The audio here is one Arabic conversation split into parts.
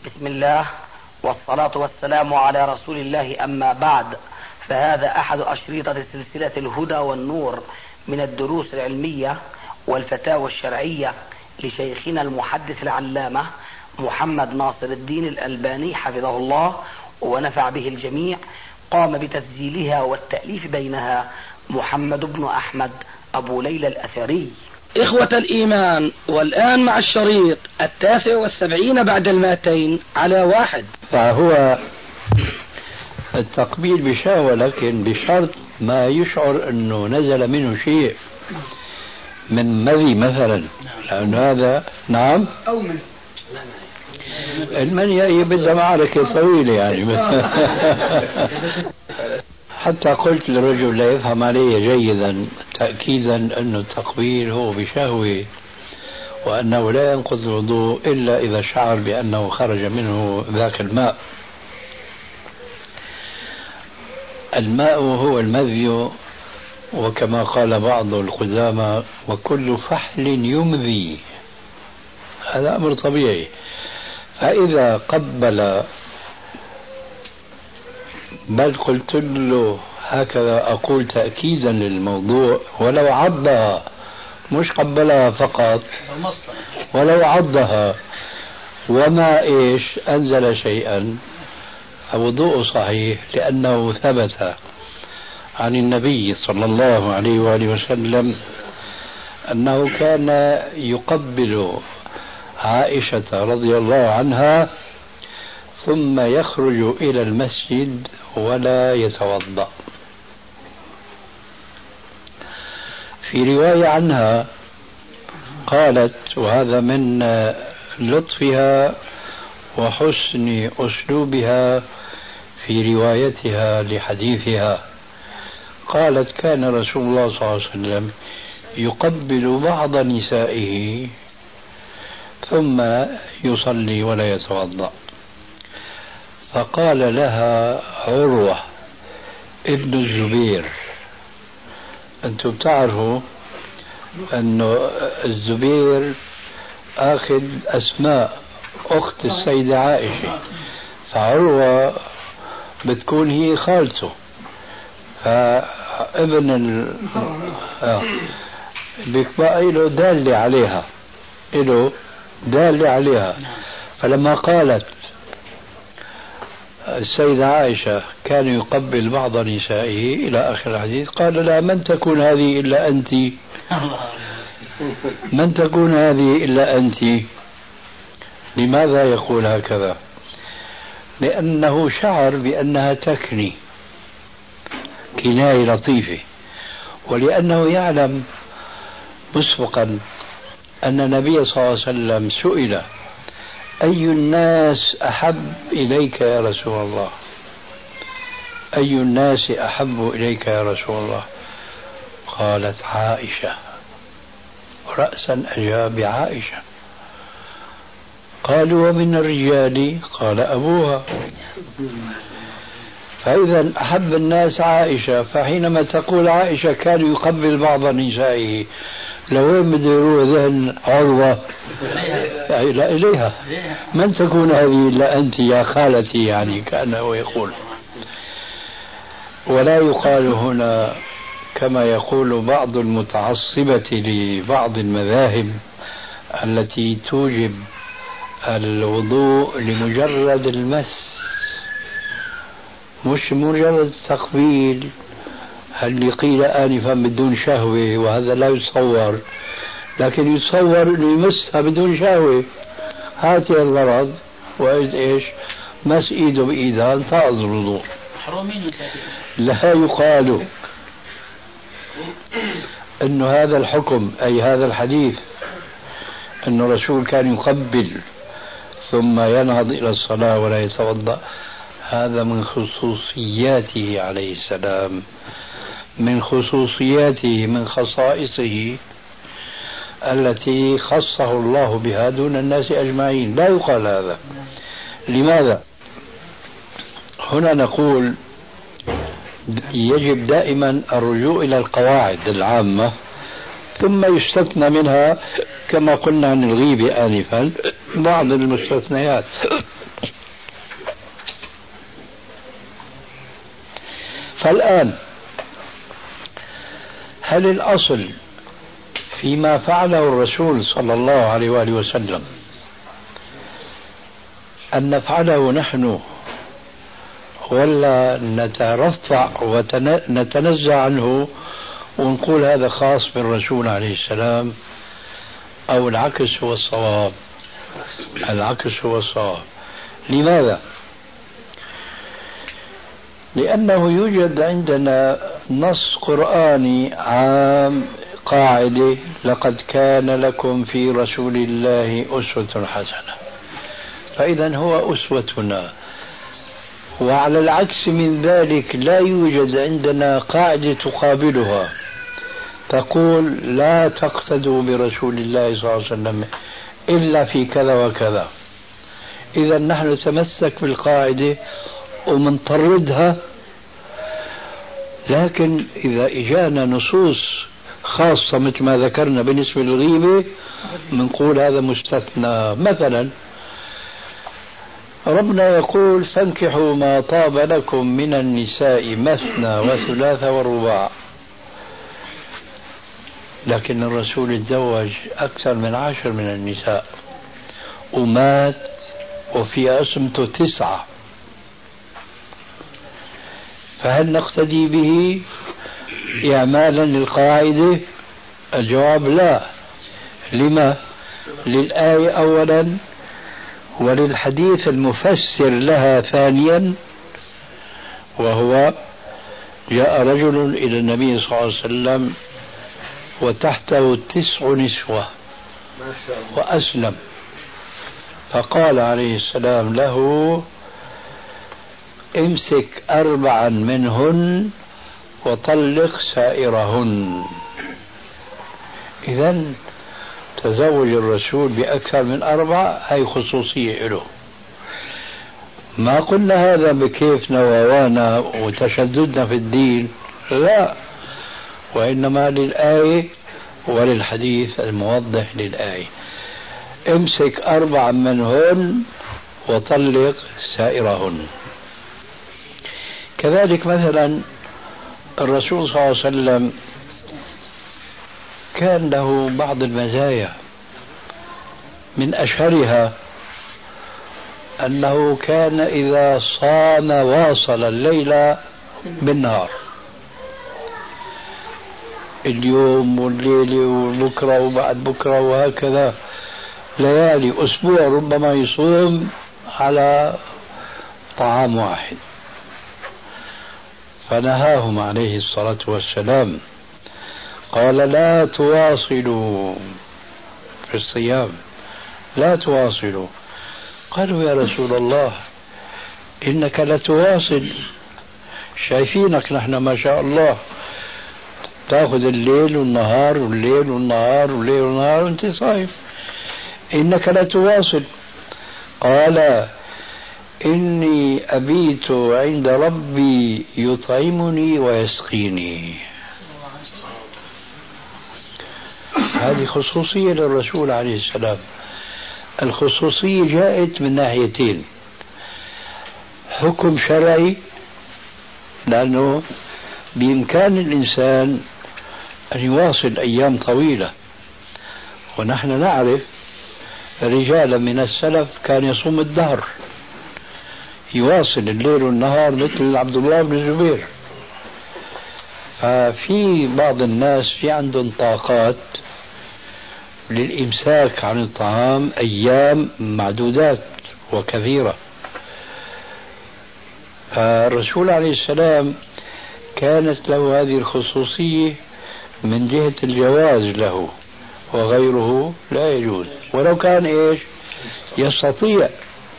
بسم الله والصلاة والسلام على رسول الله، أما بعد، فهذا أحد أشريطة سلسلة الهدى والنور من الدروس العلمية والفتاوى الشرعية لشيخنا المحدث العلامة محمد ناصر الدين الألباني حفظه الله ونفع به الجميع. قام بتسجيلها والتأليف بينها محمد بن أحمد أبو ليلى الأثري. إخوة الإيمان، والآن مع الشريط 79 بعد 200 على 1. فهو التقبيل بشهوة، لكن بشرط ما يشعر أنه نزل منه شيء من مذي مثلا، لأن هذا نعم أو من المنية بدها معركة طويلة يعني. حتى قلت للرجل لا يفهم علي جيدا تأكيدا أن التقبيل هو بشهوة، وأنه لا ينقض الوضوء إلا إذا شعر بأنه خرج منه ذاك الماء. الماء هو المذي، وكما قال بعض القدامى: وكل فحل يمذي. هذا أمر طبيعي. فإذا قبل، بل قلت له هكذا أقول تأكيدا للموضوع، ولو عضها مش قبلها فقط، ولو عضها وما أنزل شيئا، فوضوء صحيح، لأنه ثبت عن النبي صلى الله عليه وآله وسلم أنه كان يقبل عائشة رضي الله عنها ثم يخرج إلى المسجد ولا يتوضأ. في رواية عنها قالت، وهذا من لطفها وحسن أسلوبها في روايتها لحديثها، قالت: كان رسول الله صلى الله عليه وسلم يقبل بعض نسائه ثم يصلي ولا يتوضأ. فقال لها عروة ابن الزبير: أنتم تعرفوا أن الزبير أخذ أسماء أخت السيدة عائشة، فعروة بتكون هي خالته، فابن بيبقى له دالة عليها، له دالة عليها. فلما قالت السيدة عائشة كان يقبل بعض نسائه إلى آخر الحديث، قال: لا، من تكون هذه إلا أنت، من تكون هذه إلا أنت. لماذا يقول هكذا؟ لأنه شعر بأنها تكني، كناية لطيفة، ولأنه يعلم مسبقا أن النبي صلى الله عليه وسلم سئل: أي الناس أحب إليك يا رسول الله؟ أي الناس أحب إليك يا رسول الله؟ قالت: عائشة. رأسا أجاب عائشة. قالوا: ومن الرجال؟ قال: أبوها. فإذا أحب الناس عائشة، فحينما تقول عائشة كان يقبل بعض نسائه، لوين بده يروح ذهن عروة؟ لا إليها. من تكون هذه إلا أنت يا خالتي، يعني كأنه يقول. ولا يقال هنا كما يقول بعض المتعصبة لبعض المذاهب التي توجب الوضوء لمجرد المس، مش مجرد تقبيل، اللي قيل آنفا بدون شهوة، وهذا لا يتصور، لكن يتصور أنه يمسها بدون شهوة. هاتي الغرض، وإيش مس إيده بإيدها انتقض الوضوء. لا يقال أن هذا الحكم، أي هذا الحديث، أن الرسول كان يقبل ثم ينهض إلى الصلاة ولا يتوضأ، هذا من خصوصياته عليه السلام، من خصوصياته، من خصائصه التي خصه الله بها دون الناس أجمعين. لا يقال هذا. لماذا؟ هنا نقول يجب دائما الرجوع إلى القواعد العامة، ثم يستثنى منها كما قلنا عن الغيبة آنفا بعض المستثنيات. فالآن هل الأصل فيما فعله الرسول صلى الله عليه وآله وسلم أن نفعله نحن، ولا نترفع ونتنزع عنه ونقول هذا خاص بالرسول عليه السلام، أو العكس هو الصواب؟ العكس هو الصواب. لماذا؟ لأنه يوجد عندنا نص قرآني عام، قاعدة: لقد كان لكم في رسول الله أسوة حسنة. فإذا هو أسوتنا. وعلى العكس من ذلك لا يوجد عندنا قاعدة تقابلها تقول لا تقتدوا برسول الله صلى الله عليه وسلم إلا في كذا وكذا. إذا نحن نتمسك بالقاعدة ومنطردها، لكن إذا إجانا نصوص خاصة مثل ما ذكرنا بالنسبة للغيبة بنقول هذا مستثنى. مثلا ربنا يقول: فانكحوا ما طاب لكم من النساء مثنى وثلاث ورباع. لكن الرسول تزوج أكثر من 10 من النساء ومات وفي عصمته 9. فهل نقتدي به إعمالا للقاعدة؟ الجواب لا. لما؟ للآية أولا، وللحديث المفسر لها ثانيا، وهو: جاء رجل إلى النبي صلى الله عليه وسلم وتحته 9 نسوة وأسلم، فقال عليه السلام له: امسك 4 منهن وطلق سائرهن. إذن تزوج الرسول بأكثر من 4، هي خصوصية له. ما قلنا هذا بكيفنا ووانا وتشددنا في الدين، لا، وإنما للآية وللحديث الموضح للآية: امسك 4 منهن وطلق سائرهن. كذلك مثلا الرسول صلى الله عليه وسلم كان له بعض المزايا، من أشهرها أنه كان إذا صام واصل الليل بالنهار، اليوم والليلة وبكرة وبعد بكرة وهكذا ليالي، أسبوع ربما يصوم على طعام واحد. فنهاهم عليه الصلاة والسلام، قال: لا تواصلوا في الصيام، لا تواصلوا. قالوا: يا رسول الله إنك لتواصل، شايفينك نحن ما شاء الله تأخذ الليل والنهار والليل والنهار والليل والنهار وانت صايم، إنك لتواصل. قال: إني أبيت عند ربي يطعمني ويسقيني. هذه خصوصية للرسول عليه السلام. الخصوصية جاءت من ناحيتين: حكم شرعي، لأنه بإمكان الإنسان أن يواصل أيام طويلة، ونحن نعرف رجالا من السلف كان يصوم الدهر، يواصل الليل والنهار مثل عبد الله بن الزبير. ففي بعض الناس في عندهم طاقات للإمساك عن الطعام أيام معدودات وكثيرة. فالرسول عليه السلام كانت له هذه الخصوصية من جهة الجواز له، وغيره لا يجوز، ولو كان إيش يستطيع.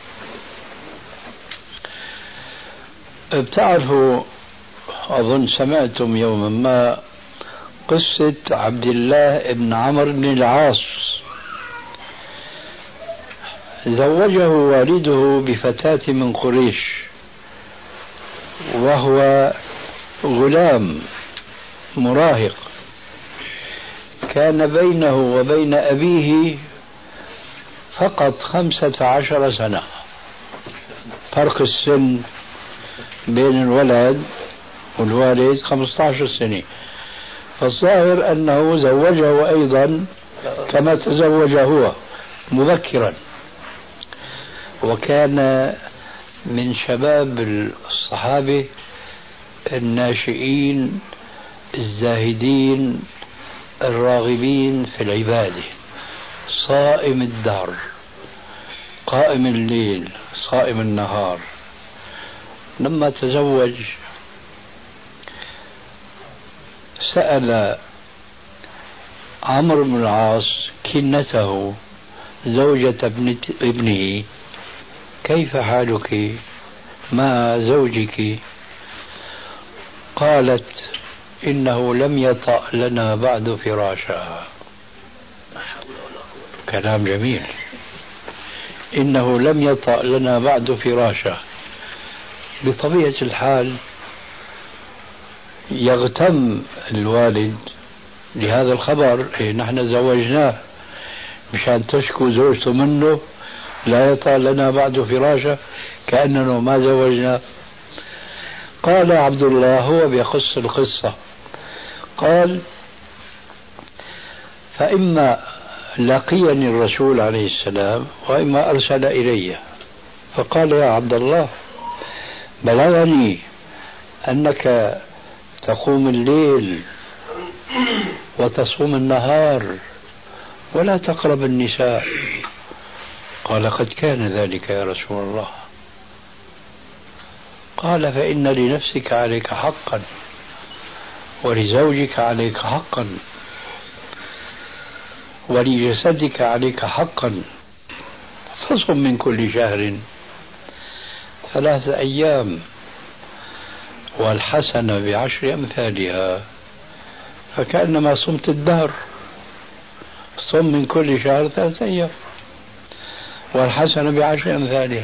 بتعرفوا، أظن سمعتم يوما ما قصة عبد الله بن عمرو بن العاص. زوجه والده بفتاة من قريش وهو غلام مراهق، كان بينه وبين أبيه فقط 15 سنة، فرق السن بين الولد والوالد 15 سنة، فالظاهر أنه زوجه أيضا كما تزوج هو مبكرا، وكان من شباب الصحابة الناشئين الزاهدين الراغبين في العبادة، صائم الدهر، قائم الليل، صائم النهار. لما تزوج سأل عمرو بن العاص كنته زوجة ابنه: كيف حالك مع زوجك؟ قالت: إنه لم يطأ لنا بعد فراشا. كلام جميل. إنه لم يطأ لنا بعد فراشا. بطبيعة الحال يغتم الوالد لهذا الخبر، نحن زوجناه مشان تشكو زوجته منه لا يطأ لنا بعد فراشا، كأننا ما زوجنا. قال عبد الله هو بيقص القصة، قال: فإما لقيني الرسول عليه السلام وإما أرسل إلي، فقال: يا عبد الله، بلغني أنك تقوم الليل وتصوم النهار ولا تقرب النساء. قال: قد كان ذلك يا رسول الله. قال: فإن لنفسك عليك حقا ولزوجك عليك حقا ولجسدك عليك حقا، فصم من كل شهر 3 أيام والحسنة ب10 أمثالها، فكأنما صمت الدهر. صم من كل شهر 3 أيام والحسنة ب10 أمثالها.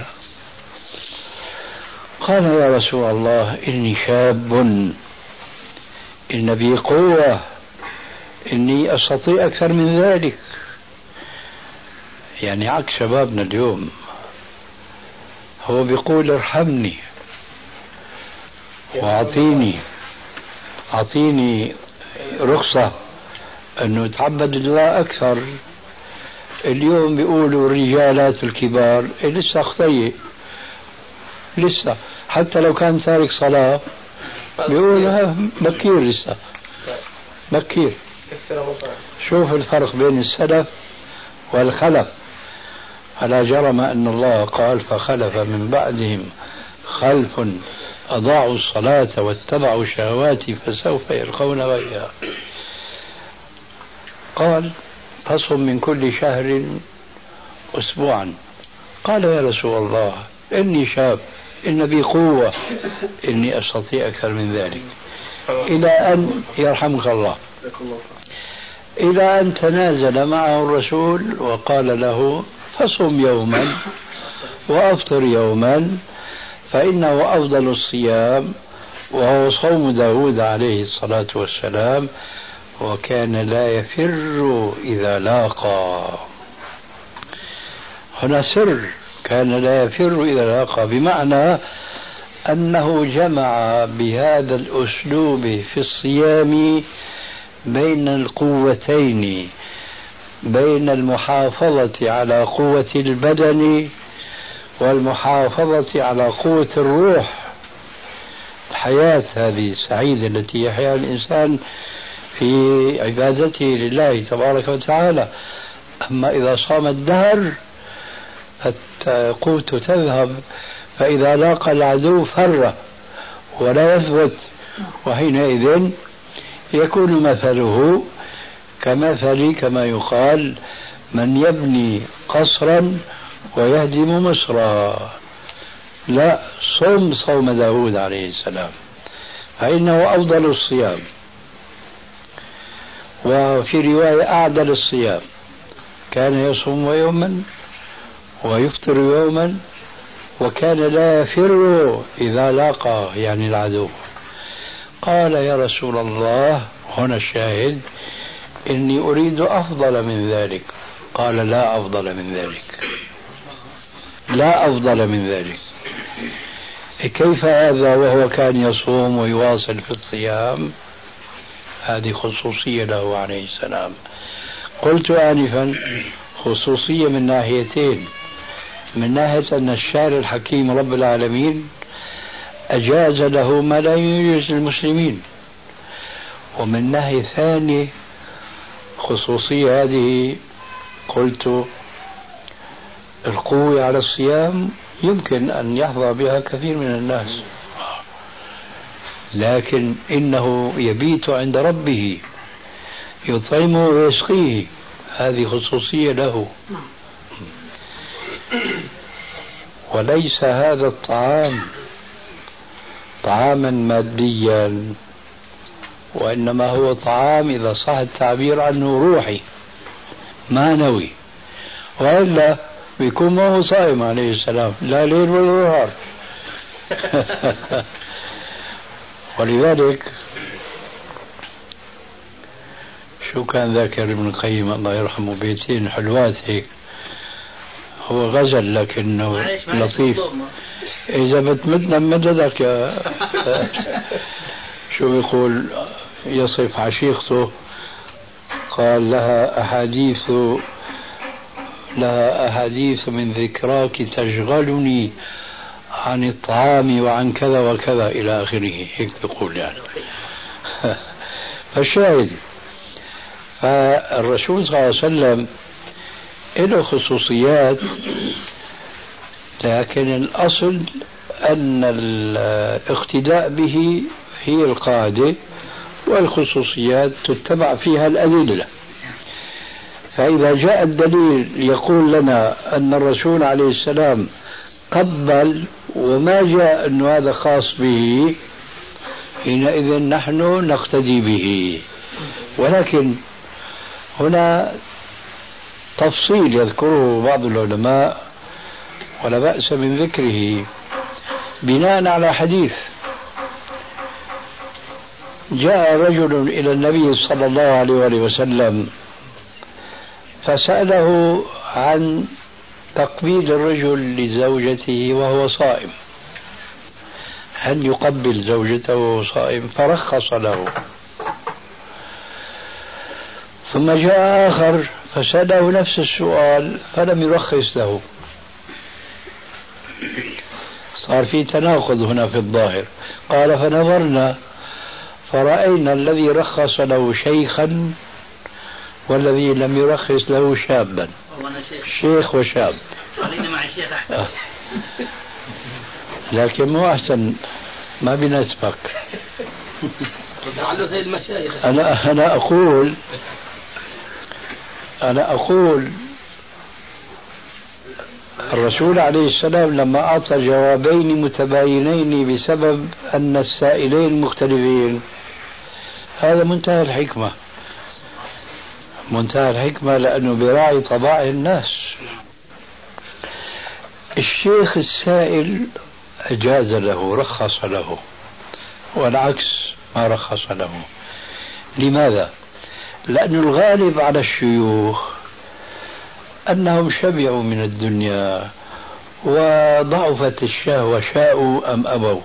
قال: يا رسول الله، إني شاب، إن بي قوة، إني أستطيع أكثر من ذلك. يعني عكس شبابنا اليوم. هو بيقول: ارحمني وأعطيني رخصة أنه يتعبد الله أكثر. اليوم بيقولوا الرجالات الكبار لسه خطية، لسه حتى لو كان تارك صلاة بيقول بكير، لسه بكير. شوف الفرق بين السلف والخلف. ألا جرم أن الله قال: فخلف من بعدهم خلف أضاعوا الصلاة واتبعوا الشهوات فسوف يلقون غيا. قال: فصم من كل شهر أسبوعا. قال: يا رسول الله، إني شاب، إن بي قوة، إني أستطيع أكثر من ذلك. إلى أن يرحمك الله، إلى أن تنازل معه الرسول وقال له: فصم يوما وأفطر يوما، فإنه أفضل الصيام، وهو صوم داود عليه الصلاة والسلام، وكان لا يفر إذا لاقى. هنا سر، كان لا يفر إذا لاقى، بمعنى أنه جمع بهذا الأسلوب في الصيام بين القوتين، بين المحافظة على قوة البدن والمحافظة على قوة الروح، الحياة هذه السعيدة التي يحياها الإنسان في عبادته لله تبارك وتعالى. أما إذا صام الدهر فالقوت تذهب، فإذا لاقى العدو فر ولا يثبت، وحينئذ يكون مثله كما يقال: من يبني قصرا ويهدم مصرا. لا، صوم داود عليه السلام، فإنه أفضل الصيام، وفي رواية أعدل الصيام. كان يصوم يوما ويفطر يوما، وكان لا يفر إذا لاقى يعني العدو. قال: يا رسول الله، هنا الشاهد، إني أريد أفضل من ذلك. قال لا أفضل من ذلك، لا أفضل من ذلك. كيف هذا وهو كان يصوم ويواصل في الصيام؟ هذه خصوصية له عليه السلام. قلت آنفا خصوصية من ناحيتين: من ناحية أن الشارع الحكيم رب العالمين أجاز له ما لا يجوز للمسلمين، ومن ناحية ثانية خصوصية هذه قلت القوة على الصيام يمكن أن يحظى بها كثير من الناس، لكن إنه يبيت عند ربه يطعمه ويسقيه، هذه خصوصية له. وليس هذا الطعام طعاما ماديا، وإنما هو طعام إذا صح التعبير عنه روحي معنوي، وإلا بيكون ما هو صائم عليه السلام لا ليل ولا نهار. ولذلك شو كان ذاكر ابن القيم الله يرحمه بيتين حلوات هيك، هو غزل لكنه لطيف. إذا بتمدنا مددك يا شو بيقول يصف عشيقته، قال لها أحاديث من ذكراك تشغلني عن الطعام وعن كذا وكذا إلى آخره، هيك بيقول يعني. فالشاهد فالرسول صلى الله عليه وسلم له خصوصيات، لكن الأصل أن الاقتداء به هي القاعدة، والخصوصيات تتبع فيها الأدلة. فإذا جاء الدليل يقول لنا أن الرسول عليه السلام قبل وما جاء أن هذا خاص به، حينئذ نحن نقتدي به. ولكن هنا تفصيل يذكره بعض العلماء ولا بأس من ذكره بناء على حديث. جاء رجل إلى النبي صلى الله عليه وسلم فسأله عن تقبيل الرجل لزوجته وهو صائم، هل يقبل زوجته وهو صائم؟ فرخص له. ثم جاء آخر فسأله نفس السؤال فلم يرخص له. صار في تناقض هنا في الظاهر. قال فنظرنا فرأينا الذي رخص له شيخا والذي لم يرخص له شابا. شيخ وشاب. خلينا مع الشيخ أحسن. لكن مو أحسن، ما بيناسبك. زي المشايخ. أنا أقول الرسول عليه السلام لما أعطى جوابين متباينين بسبب أن السائلين مختلفين، هذا منتهى الحكمة، منتهى الحكمة، لأنه براعي طباع الناس. الشيخ السائل أجاز له، رخص له، والعكس ما رخص له. لماذا؟ لأن الغالب على الشيوخ أنهم شبعوا من الدنيا وضعفت الشهوة، شاءوا أم أبوا.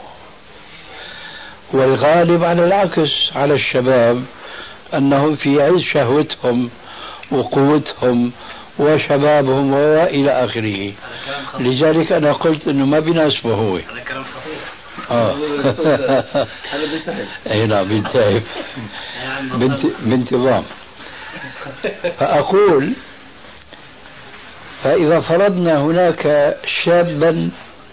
والغالب على العكس على الشباب أنهم في عز شهوتهم وقوتهم وشبابهم وإلى آخره. لذلك أنا قلت أنه ما بيناسبه هو. هذا كلام خطير. هذا بينتهب. أي نعم بينتهب بانتظام. فأقول فإذا فرضنا هناك شابا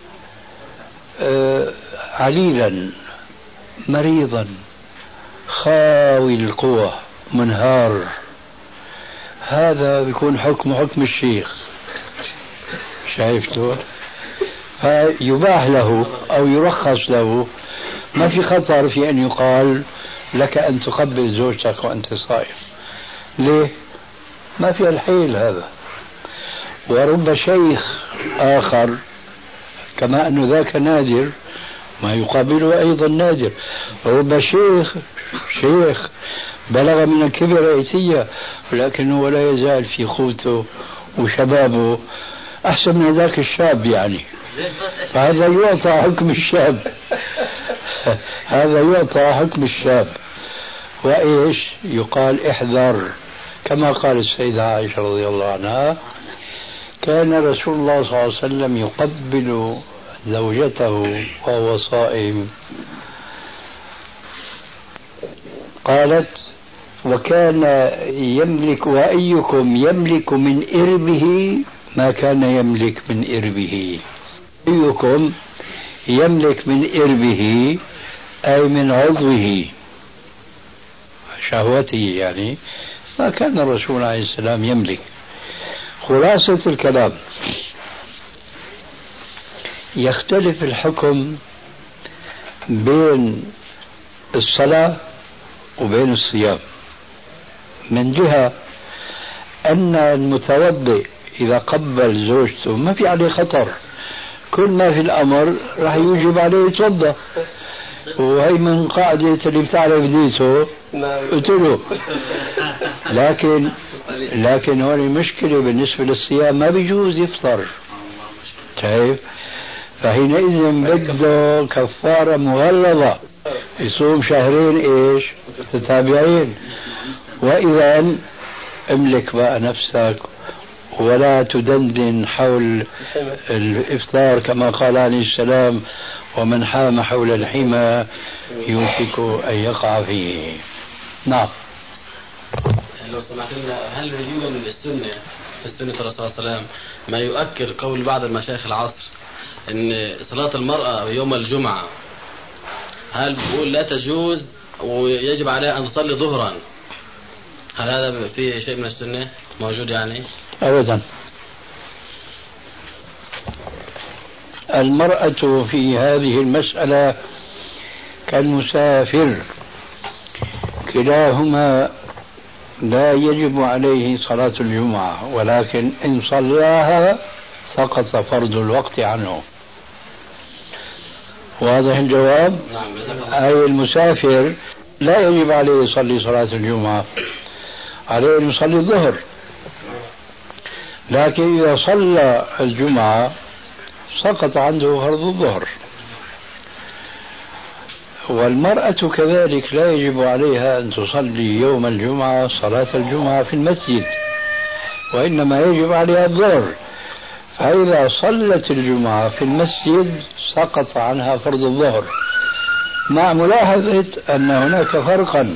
عليلا مريضا خاوي القوة منهار، هذا بيكون حكم الشيخ، شايفته؟ فيباح له أو يرخص له، ما في خطر في أن يقال لك أن تقبل زوجتك وأنت صائم. ليه؟ ما في الحيل هذا. ورب شيخ آخر كما أنه ذاك نادر ما يقابله أيضا نادر. رب شيخ بلغ من الكبر عتية، ولكنه لا يزال في قوته وشبابه أحسن من ذاك الشاب يعني. فهذا يعطى حكم الشاب هذا يعطى حكم الشاب. وإيش يقال؟ احذر، كما قال السيدة عائشة رضي الله عنها: كان رسول الله صلى الله عليه وسلم يقبل زوجته وهو صائم. قالت: وكان يملك، وأيكم يملك من إربه ما كان يملك من إربه. أيكم يملك من إربه أي من عضوه شهوته يعني ما كان الرسول عليه السلام يملك. خلاصة الكلام: يختلف الحكم بين الصلاة وبين الصيام من جهة أن المتوضئ إذا قبل زوجته ما في عليه خطر، كل ما في الأمر راح يوجب عليه يتوضأ، وهي من قاعدة اللي بتعرف ديته قتله. لكن هون المشكلة بالنسبة للصيام ما بيجوز يفطر، شايف؟ فحينئذ بده كفارة مغلظة، يصوم شهرين ايش متتابعين. وإذا املك بقى نفسك ولا تدندن حول الإفطار، كما قال عليه السلام: ومن حام حول الحمى يوشك أن يقع فيه. نعم. لو سمحت لنا، هل يوجد من السنة في السنة الرسول صلى الله عليه وسلم ما يؤكد قول بعض المشايخ العصر أن صلاة المرأة يوم الجمعة هل بيقول لا تجوز ويجب عليها أن تصلي ظهرا؟ هل هذا فيه شيء من السنة موجود يعني؟ أبدا. المرأة في هذه المسألة كالمسافر، كلاهما لا يجب عليه صلاة الجمعة، ولكن إن صلاها سقط فرض الوقت عنه. واضح الجواب؟ نعم. أي المسافر لا يجب عليه يصلي صلاة الجمعة، عليه أن يصلي الظهر، لكن إذا صلى الجمعة سقط عنده فرض الظهر. والمرأة كذلك لا يجب عليها أن تصلي يوم الجمعة صلاة الجمعة في المسجد، وإنما يجب عليها الظهر، فإذا صلت الجمعة في المسجد سقط عنها فرض الظهر، مع ملاحظة أن هناك فرقا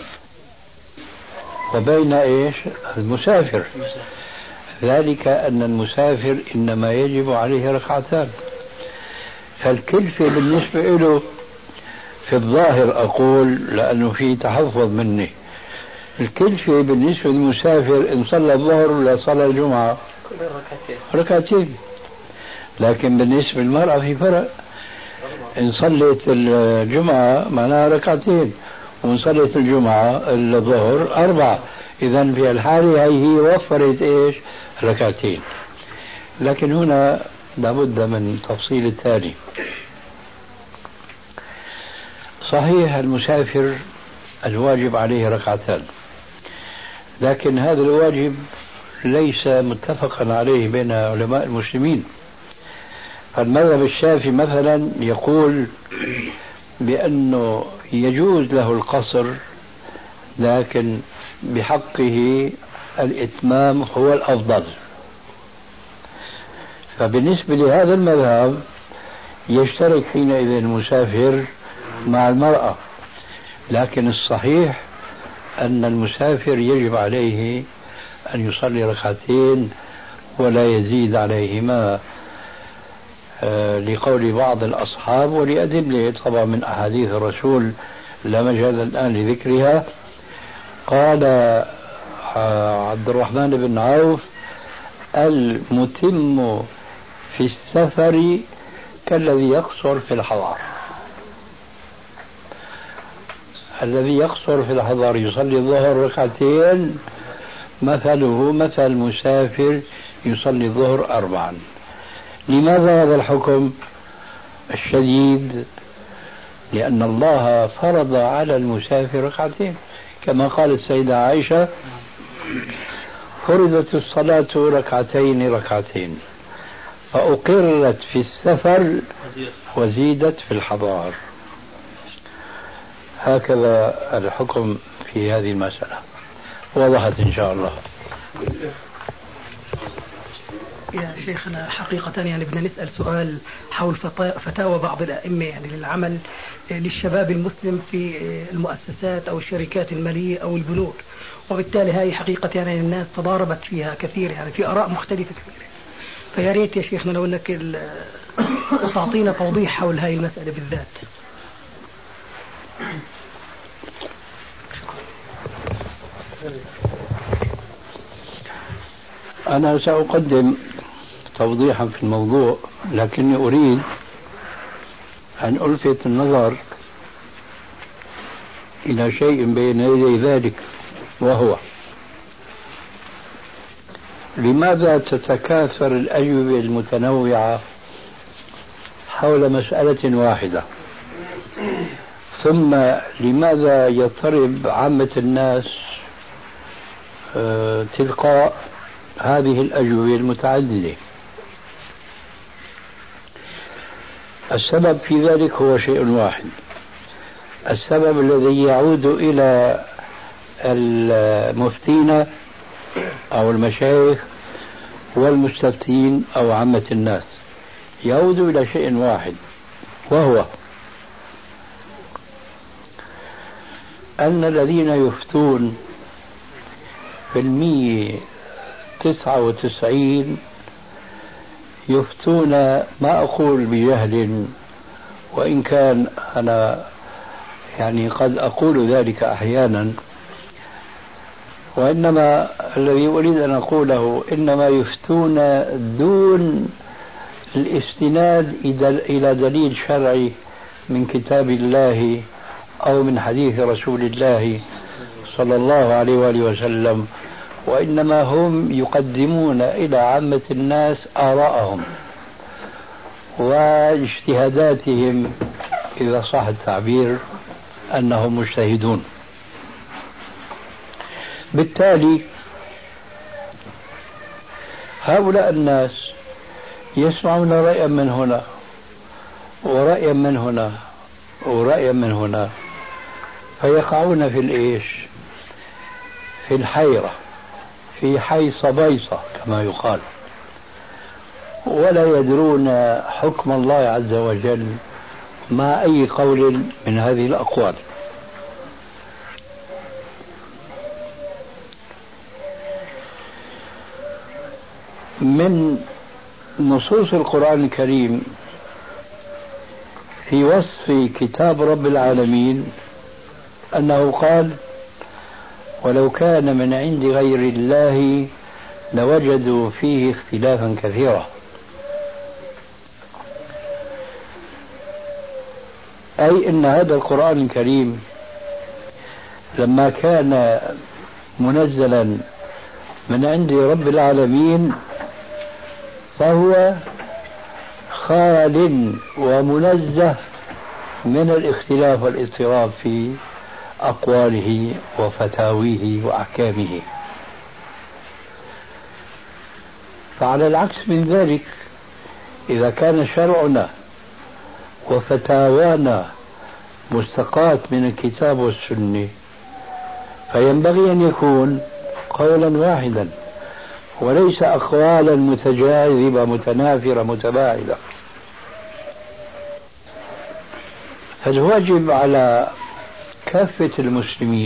وبين إيش المسافر، ذلك أن المسافر إنما يجب عليه ركعتان، فالكلفة بالنسبة له في الظاهر أقول لأنه في تحفظ مني، الكلفة بالنسبة للمسافر إن صلى الظهر ولا صلى الجمعة ركعتين، لكن بالنسبة للمرأة في فرق، إن صلت الجمعة معناها ركعتين، وإن صلت الجمعة الظهر 4، إذا في الحالة هي وفرت إيش ركعتين. لكن هنا لابد من تفصيل التالي. صحيح المسافر الواجب عليه ركعتان، لكن هذا الواجب ليس متفقا عليه بين علماء المسلمين. فالمذهب الشافعي مثلا يقول بأنه يجوز له القصر، لكن بحقه الإتمام هو الأفضل. فبالنسبة لهذا المذهب يشترك حينئذ المسافر مع المرأة، لكن الصحيح أن المسافر يجب عليه أن يصلي ركعتين ولا يزيد عليهما، لقول بعض الأصحاب ولأدلة طبعا من أحاديث الرسول لا مجال الآن لذكرها. قال عبد الرحمن بن عوف: المتم في السفر كالذي يقصر في الحضر. الذي يقصر في الحضر يصلي الظهر ركعتين، مثله مثل مسافر يصلي الظهر 4. لماذا هذا الحكم الشديد؟ لأن الله فرض على المسافر ركعتين، كما قالت السيدة عائشة: فرضت الصلاة ركعتين ركعتين فأقرت في السفر وزيدت في الحضار. هكذا الحكم في هذه المسألة. وضحت إن شاء الله. يا شيخنا حقيقة يعني بدنا نسأل سؤال حول فتاوى بعض الأئمة يعني للعمل للشباب المسلم في المؤسسات أو الشركات المالية أو البنوك، وبالتالي هاي حقيقة يعني الناس تضاربت فيها كثير، يعني في آراء مختلفة كثيرة. فيا ريت يا شيخنا لو أنك تعطينا توضيح حول هاي المسألة بالذات. أنا سأقدم توضيحا في الموضوع، لكني أريد أن ألفت النظر إلى شيء بين يدي ذلك، وهو: لماذا تتكاثر الأجوبة المتنوعة حول مسألة واحدة؟ ثم لماذا يضطرب عامة الناس تلقاء هذه الأجوبة المتعددة؟ السبب في ذلك هو شيء واحد، السبب الذي يعود إلى المفتين أو المشايخ والمستفتين أو عامة الناس، يعود إلى شيء واحد، وهو أن الذين يفتون في 199 يفتون، ما أقول بجهل، وإن كان أنا يعني قد أقول ذلك أحيانا، وإنما الذي أريد أن أقوله إنما يفتون دون الاستناد إلى دليل شرعي من كتاب الله أو من حديث رسول الله صلى الله عليه وآله وسلم، وإنما هم يقدمون إلى عامة الناس آراءهم واجتهاداتهم، إذا صح التعبير أنهم مجتهدون. بالتالي هؤلاء الناس يسمعون رأيا من هنا ورأيا من هنا ورأيا من هنا، فيقعون في الإيش؟ في الحيرة، في حيص بيصة كما يقال، ولا يدرون حكم الله عز وجل مع أي قول من هذه الأقوال. من نصوص القرآن الكريم في وصف كتاب رب العالمين أنه قال: ولو كان من عند غير الله لوجدوا فيه اختلافا كثيرا. أي إن هذا القرآن الكريم لما كان منزلا من عند رب العالمين فهو خال ومنزه من الاختلاف والاضطراب في أقواله وفتاويه وأحكامه. فعلى العكس من ذلك، إذا كان شرعنا وفتاوانا مستقاة من الكتاب والسنة فينبغي أن يكون قولا واحدا وليس أقوالا متجاذبة متنافرة متباعدة. فالواجب على كافة المسلمين،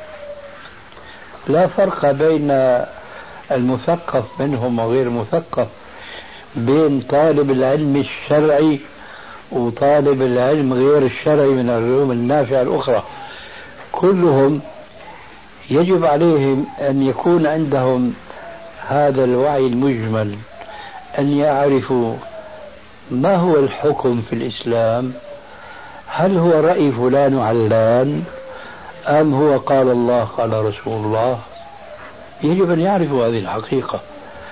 لا فرق بين المثقف منهم وغير المثقف، بين طالب العلم الشرعي وطالب العلم غير الشرعي من العلوم النافعة الأخرى، كلهم يجب عليهم أن يكون عندهم هذا الوعي المجمل، أن يعرفوا ما هو الحكم في الإسلام، هل هو رأي فلان وعلان أم هو قال الله قال رسول الله. يجب أن يعرفوا هذه الحقيقة،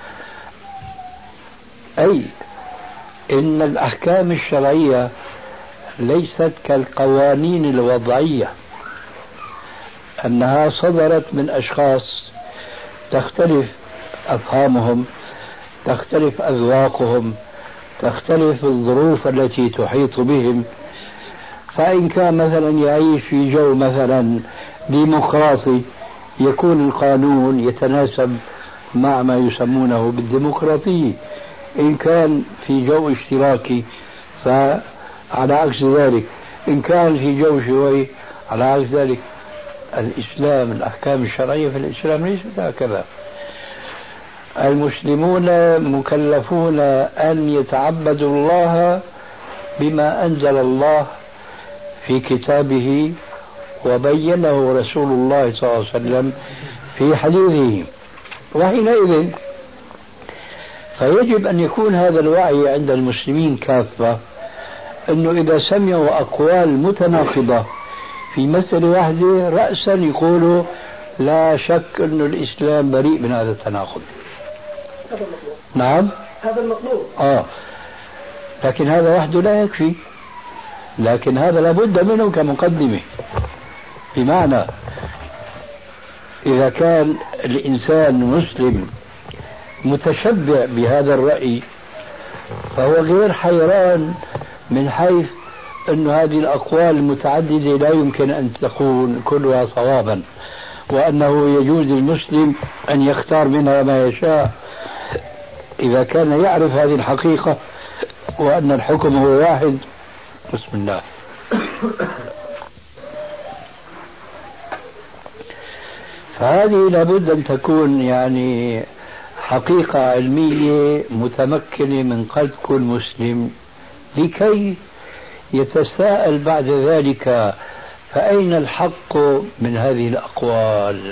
أي إن الأحكام الشرعية ليست كالقوانين الوضعية أنها صدرت من أشخاص تختلف أفهامهم، تختلف أذواقهم، تختلف الظروف التي تحيط بهم. فإن كان مثلا يعيش في جو مثلا ديمقراطي يكون القانون يتناسب مع ما يسمونه بالديمقراطية. إن كان في جو اشتراكي فعلى عكس ذلك، إن كان في جو شيوعي على عكس ذلك. الإسلام الأحكام الشرعية في الإسلام ليست هكذا. المسلمون مكلفون أن يتعبدوا الله بما أنزل الله في كتابه وبينه رسول الله صلى الله عليه وسلم في حديثه. وحينئذ فيجب أن يكون هذا الوعي عند المسلمين كافة، أنه إذا سمعوا أقوال متناقضة في مسألة واحدة رأسا يقولوا لا شك أن الإسلام بريء من هذا التناقض. هذا المطلوب. نعم هذا المطلوب. لكن هذا وحده لا يكفي، لكن هذا لابد منه كمقدمة. بمعنى إذا كان الإنسان مسلم متشبع بهذا الرأي فهو غير حيران من حيث أن هذه الأقوال المتعددة لا يمكن أن تكون كلها صوابا، وأنه يجوز للمسلم أن يختار منها ما يشاء إذا كان يعرف هذه الحقيقة وأن الحكم هو واحد. بسم الله. فهذه لابد أن تكون يعني حقيقة علمية متمكنة من قلب كل مسلم لكي يتساءل بعد ذلك فأين الحق من هذه الأقوال.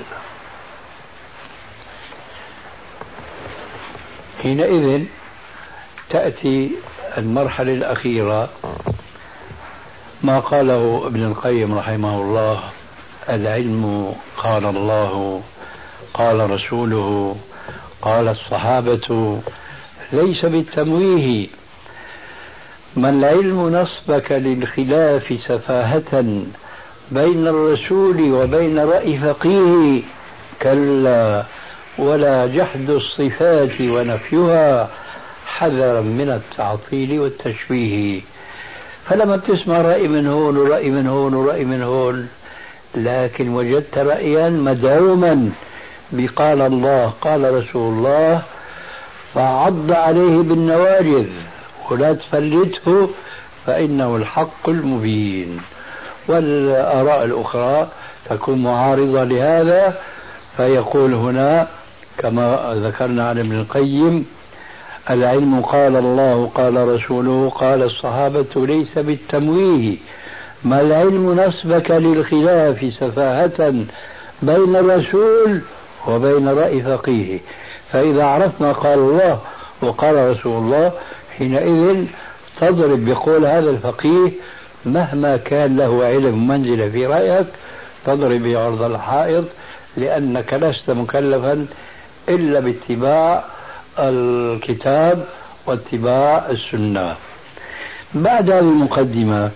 حينئذ تأتي المرحلة الأخيرة ما قاله ابن القيم رحمه الله: العلم قال الله قال رسوله قال الصحابة ليس بالتمويه. ما العلم نصبك للخلاف سفاهة بين الرسول وبين رأي فقيه، كلا ولا جحد الصفات ونفيها حذرا من التعطيل والتشبيه. فلما بتسمع رأي من هون ورأي من هون ورأي من هون، لكن وجدت رأيا مدعوما بقال الله قال رسول الله فعض عليه بالنواجذ ولا تفلته فإنه الحق المبين. والآراء الأخرى تكون معارضة لهذا، فيقول هنا كما ذكرنا عن ابن القيم: العلم قال الله قال رسوله قال الصحابة ليس بالتمويه. ما العلم نسبك للخلاف سفاهة بين الرسول وبين رأي فقيه. فإذا عرفنا قال الله وقال رسول الله حينئذ تضرب بقول هذا الفقيه مهما كان له علم منزل في رأيك، تضرب بعرض الحائط، لأنك لست مكلفا إلا باتباع الكتاب واتباع السنة. بعد هذه المقدمة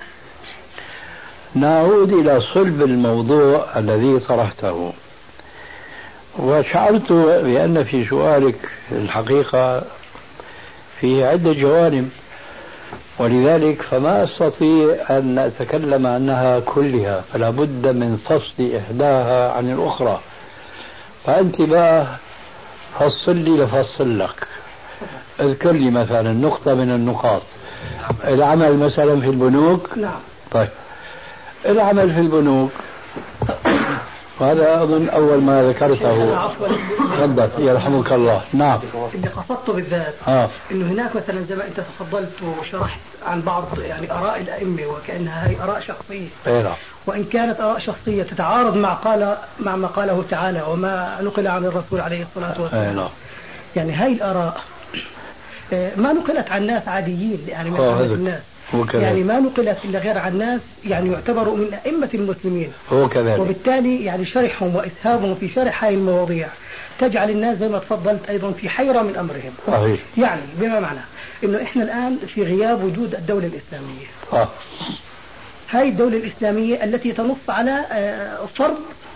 نعود إلى صلب الموضوع الذي طرحته. وشعرت بأن في سؤالك الحقيقة فيه عدة جوانب، ولذلك فما أستطيع أن أتكلم عنها كلها، فلا بد من فصل إحداها عن الأخرى. فأنت بقى فصل لي لفصل لك. اذكر لي مثلا نقطة من النقاط. العمل مثلا في البنوك. نعم. طيب العمل في البنوك وهذا أظن أول ما ذكرته. تفضل يرحمك الله. نعم. اللي قصدته بالذات إنه هناك مثلا زي ما أنت تفضلت وشرحت عن بعض يعني آراء الأئمة وكأنها هي آراء شخصية. نعم. وإن كانت آراء شخصية تتعارض مع ما قاله تعالى وما نقل عن الرسول عليه الصلاة والسلام. نعم. يعني هاي الآراء ما نقلت عن ناس عاديين، يعني من الناس يعني ما نقلت إلا غير عن ناس يعني يعتبروا من أئمة المسلمين. هو كذلك. وبالتالي يعني شرحهم وإسهابهم في شرح هذه المواضيع تجعل الناس زي ما تفضلت أيضا في حيرة من أمرهم. صحيح. يعني بما معنى إنه إحنا الآن في غياب وجود الدولة الإسلامية. هاي الدولة الإسلامية التي تنص على فرض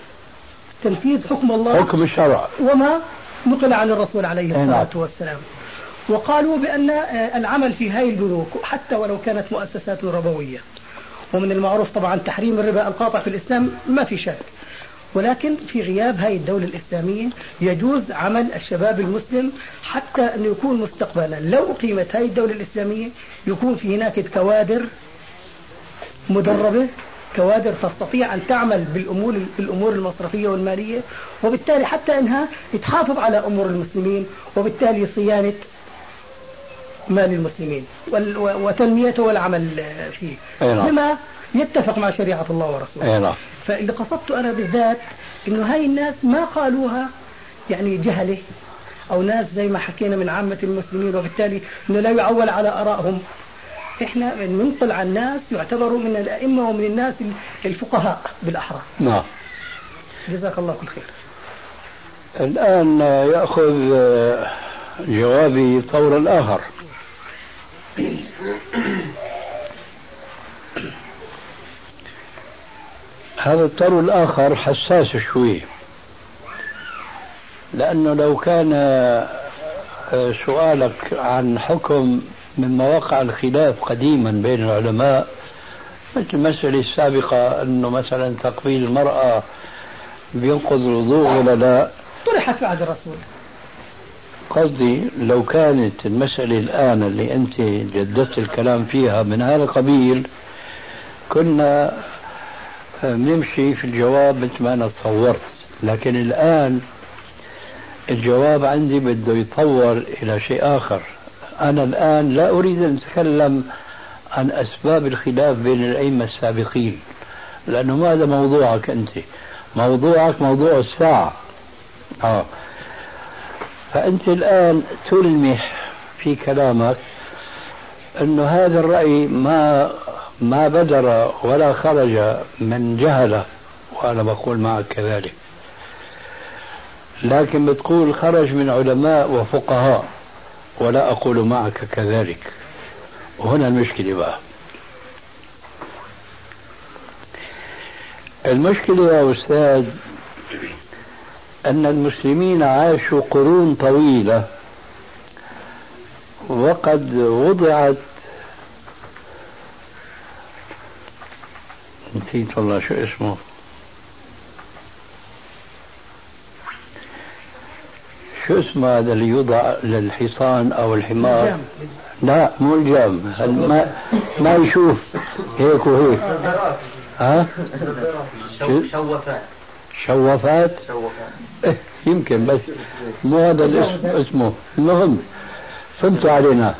تنفيذ حكم الله، حكم الشرع، وما نقل عن الرسول عليه الصلاة والسلام. وقالوا بأن العمل في هاي البنوك حتى ولو كانت مؤسسات ربوية، ومن المعروف طبعا تحريم الربا القاطع في الإسلام ما في شك، ولكن في غياب هاي الدولة الإسلامية يجوز عمل الشباب المسلم حتى أن يكون مستقبلا لو قيمت هاي الدولة الإسلامية يكون في هناك كوادر مدربة، كوادر تستطيع أن تعمل بالأمور المصرفية والمالية، وبالتالي حتى أنها تحافظ على أمور المسلمين، وبالتالي صيانة مال المسلمين وتنميته والعمل فيه بما يتفق مع شريعة الله ورسوله. فاللي قصدت أنا بالذات إنه هاي الناس ما قالوها يعني جهلة أو ناس زي ما حكينا من عامة المسلمين، وبالتالي إنه لا يعول على آرائهم. إحنا ننقل عن ناس يعتبروا من الأئمة ومن الناس الفقهاء بالأحرى. نعم. جزاك الله كل خير. الآن يأخذ جوابي طورا آخر. هذا الطور الآخر حساس شوي، لأنه لو كان سؤالك عن حكم مما وقع الخلاف قديما بين العلماء مثل المسألة السابقة أنه مثلا تقبيل المرأة بينقض الوضوء ولا لا، طرحت في عهد الرسول. قصدي لو كانت المسألة الآن اللي أنت جددت الكلام فيها من هذا القبيل كنا نمشي في الجواب مثل ما أنا تصورت، لكن الآن الجواب عندي بده يتطور إلى شيء آخر. أنا الآن لا أريد أن أتكلم عن أسباب الخلاف بين الأئمة السابقين، لأنه ما هذا موضوعك أنت، موضوعك موضوع الساعة. فأنت الآن تلمح في كلامك أنه هذا الرأي ما بدر ولا خرج من جهلة، وأنا بقول معك كذلك، لكن بتقول خرج من علماء وفقهاء، ولا أقول معك كذلك. وهنا المشكلة بقى. المشكلة يا أستاذ أن المسلمين عاشوا قرون طويلة وقد وضعت، نسيت والله شو اسمه، شو اسمه هذا اللي يوضع للحصان أو الحمار؟ لا مو الجام، ما يشوف هيك وهيك. شوافات يمكن، بس مو هذا الاسم اسمه. المهم فهمتوا علينا.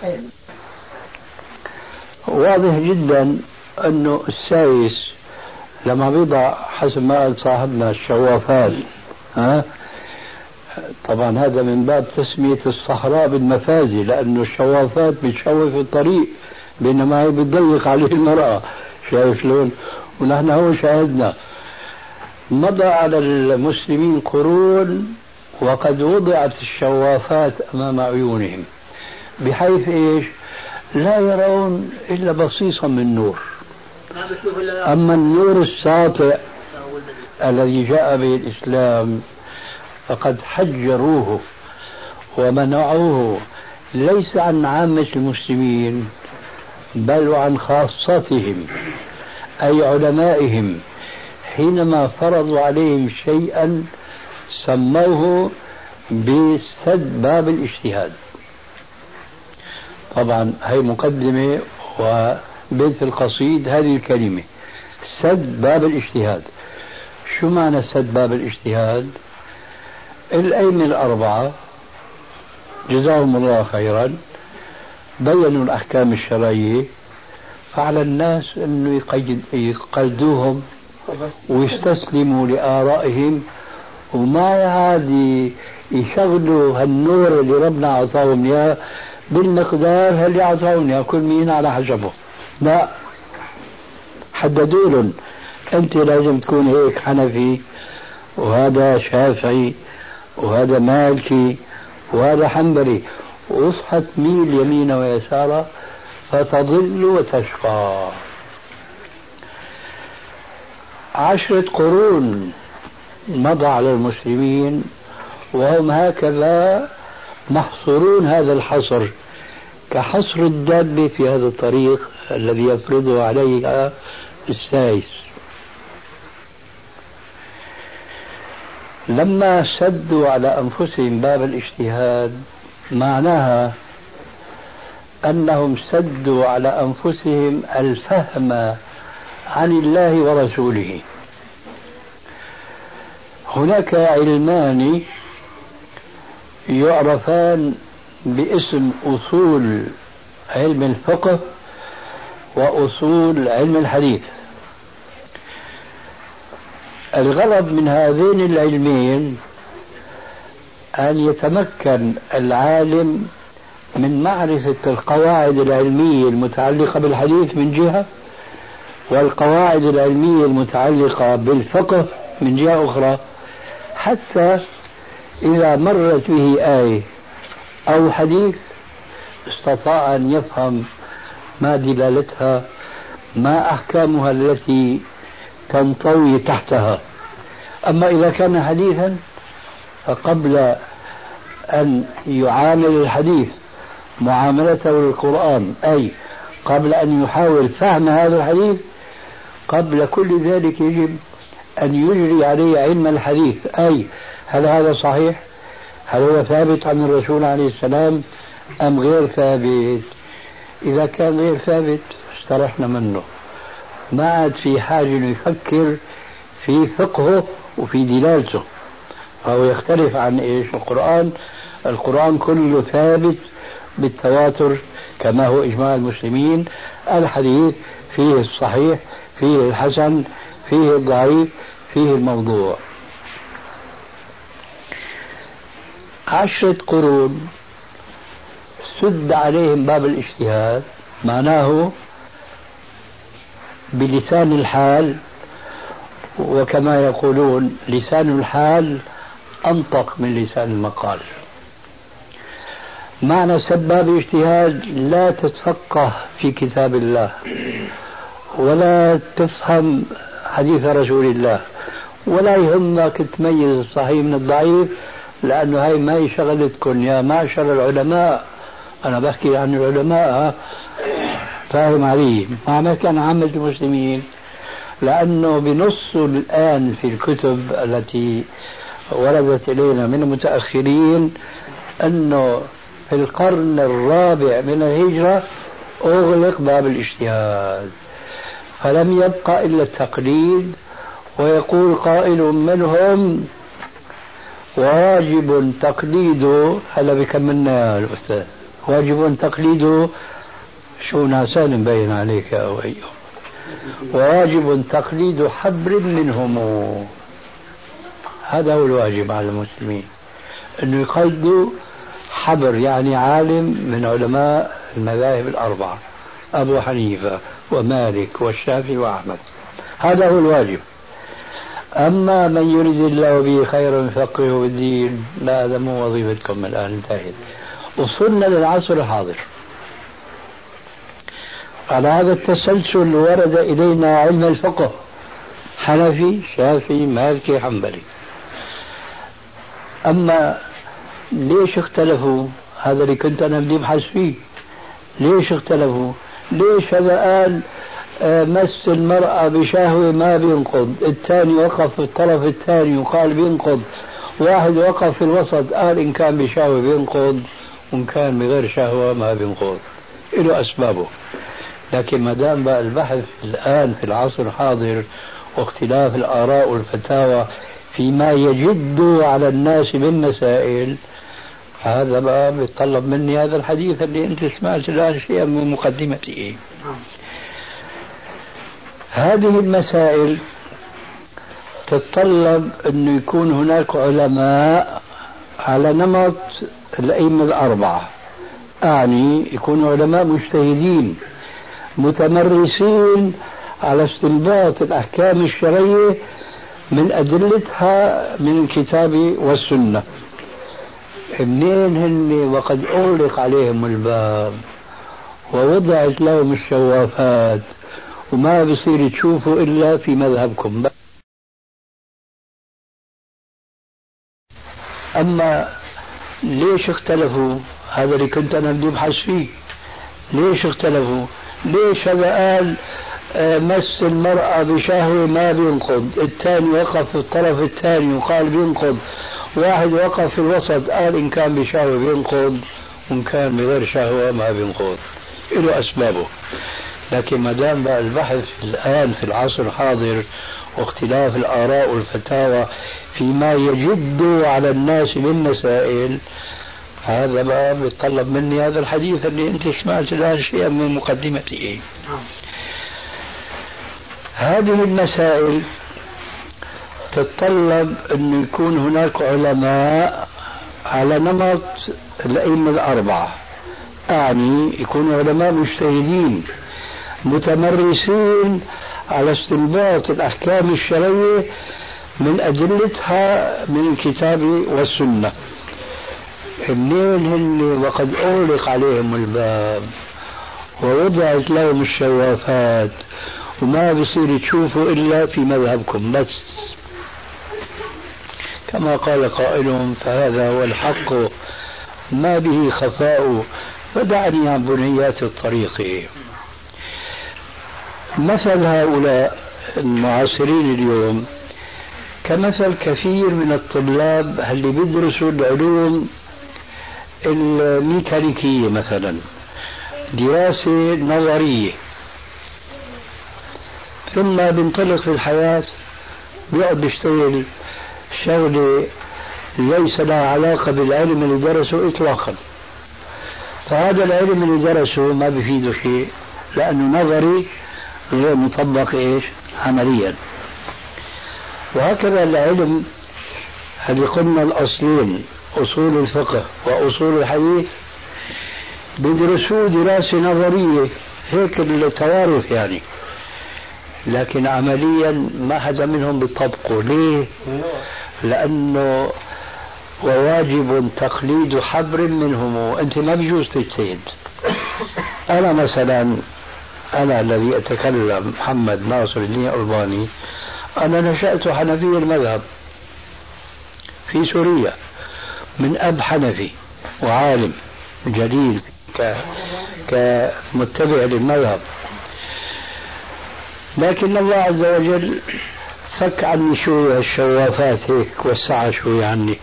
واضح جدا أنه السايس لما بيضع حسب ما قال صاحبنا الشوافات، طبعا هذا من باب تسمية الصحراء بالمفازي، لأنه الشوافات بتشوف الطريق بينما هي بتضيق عليه المرأة. شايف شلون؟ ونحن هو شاهدنا. مضى على المسلمين قرون وقد وضعت الشوافات أمام عيونهم بحيث إيش؟ لا يرون إلا بصيصا من نور. أما النور الساطع الذي جاء به الإسلام فقد حجروه ومنعوه ليس عن عامة المسلمين بل وعن خاصتهم أي علمائهم، حينما فرضوا عليهم شيئا سموه بسد باب الاجتهاد. طبعا هي مقدمة وبيت القصيد هذه الكلمة سد باب الاجتهاد. شو معنى سد باب الاجتهاد؟ الأئمة الأربعة جزاهم الله خيرا بينوا الأحكام الشرعية، فعلى الناس أنه يقلدوهم ويستسلموا لآرائهم وما عاد يشغلوا هالنور اللي ربنا عطاهم إياه بالمقدار اللي عطاهم إياه، كل مين على حسبه. لا، حددوا لهم أنت لازم تكون هيك حنفي، وهذا شافعي، وهذا مالكي، وهذا حنبلي، واصحى تميل يمينا ويسارا فتضل وتشقى. 10 قرون مضى على المسلمين وهم هكذا محصورون هذا الحصر كحصر الدابة في هذا الطريق الذي يفرضه عليها السائس. لما سدوا على أنفسهم باب الاجتهاد معناها أنهم سدوا على أنفسهم الفهم عن الله ورسوله. هناك علمان يعرفان باسم أصول علم الفقه وأصول علم الحديث. الغرض من هذين العلمين أن يتمكن العالم من معرفة القواعد العلمية المتعلقة بالحديث من جهة، والقواعد العلمية المتعلقة بالفقه من جهة أخرى، حتى إذا مرت به آية أو حديث استطاع أن يفهم ما دلالتها، ما أحكامها التي تنطوي تحتها. أما إذا كان حديثا فقبل أن يعامل الحديث معاملته للقرآن، أي قبل أن يحاول فهم هذا الحديث، قبل كل ذلك يجب أن يجري عليه علم الحديث، أي هل هذا صحيح؟ هل هو ثابت عن الرسول عليه السلام أم غير ثابت؟ إذا كان غير ثابت استرحنا منه، ما عاد في حاجة أن يفكر في فقهه وفي دلالته، فهو يختلف عن إيش؟ القرآن كله ثابت بالتواتر كما هو إجماع المسلمين. الحديث فيه الصحيح، فيه الحسن، فيه الضعيف، فيه الموضوع. 10 قرون سد عليهم باب الاجتهاد، معناه بلسان الحال، وكما يقولون لسان الحال أنطق من لسان المقال. معنى سد باب الاجتهاد لا تتفقه في كتاب الله ولا تفهم حديث رسول الله ولا يهمك تميز الصحيح من الضعيف، لأنه هاي ما شغلتكم يا معشر العلماء. أنا بحكي عن العلماء، فاهم علي؟ ما كان عامة المسلمين، لأنه بنص الآن في الكتب التي وردت إلينا من المتأخرين أنه في القرن الرابع من الهجرة أغلق باب الاجتهاد، فلم يبقى إلا التقليد. ويقول قائل منهم واجب تقليده، هلا بكملنا يا الأستاذ، واجب تقليده شو ناسان مبين عليك أو أيهم، وواجب تقليد حبر منهم. هذا هو الواجب على المسلمين، أنه يقلدوا حبر، يعني عالم من علماء المذاهب الأربعة، أبو حنيفة ومالك والشافعي وأحمد، هذا هو الواجب. أما من يريد الله به خيرا يفقهه بالدين، لا، هذا مو وظيفتكم الآن، انتهت. وصلنا للعصر الحاضر. على هذا التسلسل ورد إلينا علم الفقه، حنفي، شافعي، مالكي، حنبلي. أما ليش اختلفوا؟ هذا اللي كنت أنا بدي أبحث فيه. ليش اختلفوا؟ ليش هذا قال مس المرأة بشهوة ما بينقض، الثاني وقف في الطرف الثاني وقال بينقض، واحد وقف في الوسط قال إن كان بشهوة بينقض وإن كان بغير شهوة ما بينقض، له أسبابه. لكن ما دام بقى البحث الآن في العصر الحاضر واختلاف الآراء والفتاوى فيما يجد على الناس من مسائل، هذا بقى بيتطلب مني هذا الحديث اللي أنت سمعت الآن شيئا من مقدمته. هذه المسائل تتطلب أن يكون هناك علماء على نمط الأئمة الأربعة، أعني يكونوا علماء مجتهدين متمرسين على استنباط الأحكام الشرعية من أدلتها من الكتاب والسنة. منين هن وقد أغلق عليهم الباب ووضعت لهم الشوافات وما بصير تشوفوا إلا في مذهبكم. أما ليش اختلفوا؟ هذا اللي كنت أنا بدي أبحث فيه. ليش اختلفوا؟ ليش هذا قال مس المرأة بشهوة ما بينقض، الثاني وقف في الطرف الثاني وقال بينقض، واحد وقف في الوسط قال إن كان بشهوة بينقض وإن كان بغير شهوة ما بينقض، له أسبابه. لكن ما دام بقى البحث الآن في العصر الحاضر واختلاف الآراء والفتاوى فيما يجد على الناس من مسائل، هذا بقى بيتطلب مني هذا الحديث اللي أنت سمعت الآن شيئا من مقدمته. هذه المسائل تتطلب أن يكون هناك علماء على نمط الأئمة الأربعة، أعني يكونوا علماء مجتهدين متمرسين على استنباط الأحكام الشرعية من أدلتها من الكتاب والسنة. منين هن وقد أغلق عليهم الباب ووضعت لهم الشوافات وما بصير تشوفوا إلا في مذهبكم بس، كما قال قائلهم فهذا هو الحق ما به خفاء فدعني عن بنيات الطريق. مثل هؤلاء المعاصرين اليوم كمثل كثير من الطلاب اللي بيدرسوا العلوم الميكانيكية مثلا، دراسة نظرية، ثم بينطلق في الحياة بيقعد بيشتغل شغلة ليس لها علاقة بالعلم اللي درسه إطلاقا، فهذا العلم اللي درسه ما بيفيده شيء لأنه نظري غير مطبق عمليا. وهكذا العلم اللي قلنا الأصلين أصول الفقه وأصول الحديث بيدرسوه دراسة نظرية هيك التوارث يعني، لكن عمليا ما حدا منهم بيطبقه. ليه؟ لأنه وواجب تقليد حبر منهم، وأنت ما بيجوز تجتهد. أنا مثلا أنا الذي أتكلم محمد ناصر الدين الألباني، أنا نشأت حنفي المذهب في سوريا من أب حنفي وعالم جليل كمتبع للمذهب، لكن الله عز وجل فك عني شوية الشوافات هيك، وسع شوية عني،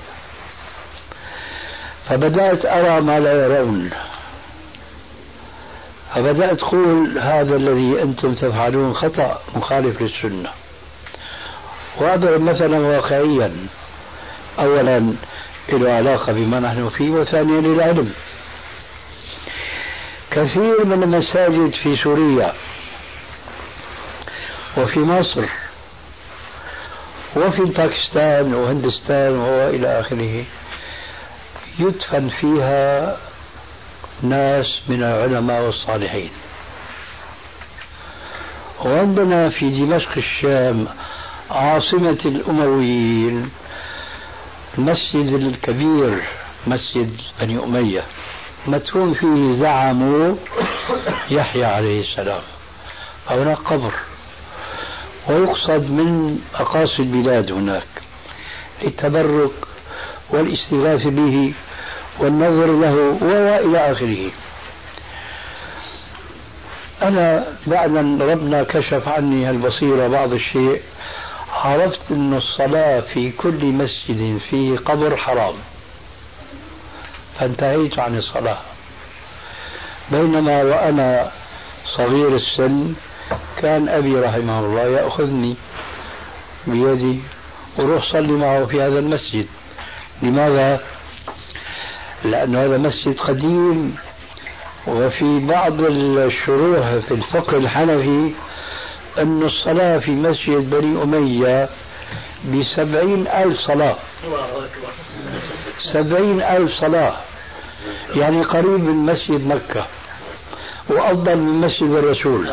فبدأت أرى ما لا يرون، فبدأت أقول هذا الذي أنتم تفعلون خطأ مخالف للسنة. وأضرب مثلا واقعيا، أولا له علاقة بما نحن فيه، وثانيا للعلم. كثير من المساجد في سوريا وفي مصر وفي باكستان وهندستان وإلى آخره يدفن فيها ناس من العلماء والصالحين. وعندنا في دمشق الشام عاصمة الأمويين المسجد الكبير مسجد بني أمية مدفون فيه زعموا يحيى عليه السلام، هناك قبر، ويقصد من أقاصي البلاد هناك للتبرك والاستغاثة به والنظر له وإلى آخره. أنا بعد أن ربنا كشف عني البصيرة بعض الشيء عرفت أن الصلاة في كل مسجد فيه قبر حرام، فانتهيت عن الصلاة. بينما وأنا صغير السن كان أبي رحمه الله يأخذني بيدي وروح صلي معه في هذا المسجد. لماذا؟ لأن هذا مسجد قديم، وفي بعض الشروح في الفقه الحنفي أن الصلاة في مسجد بني أمية ب70,000 صلاة، 70,000 صلاة، يعني قريب من مسجد مكة وأفضل من مسجد الرسول.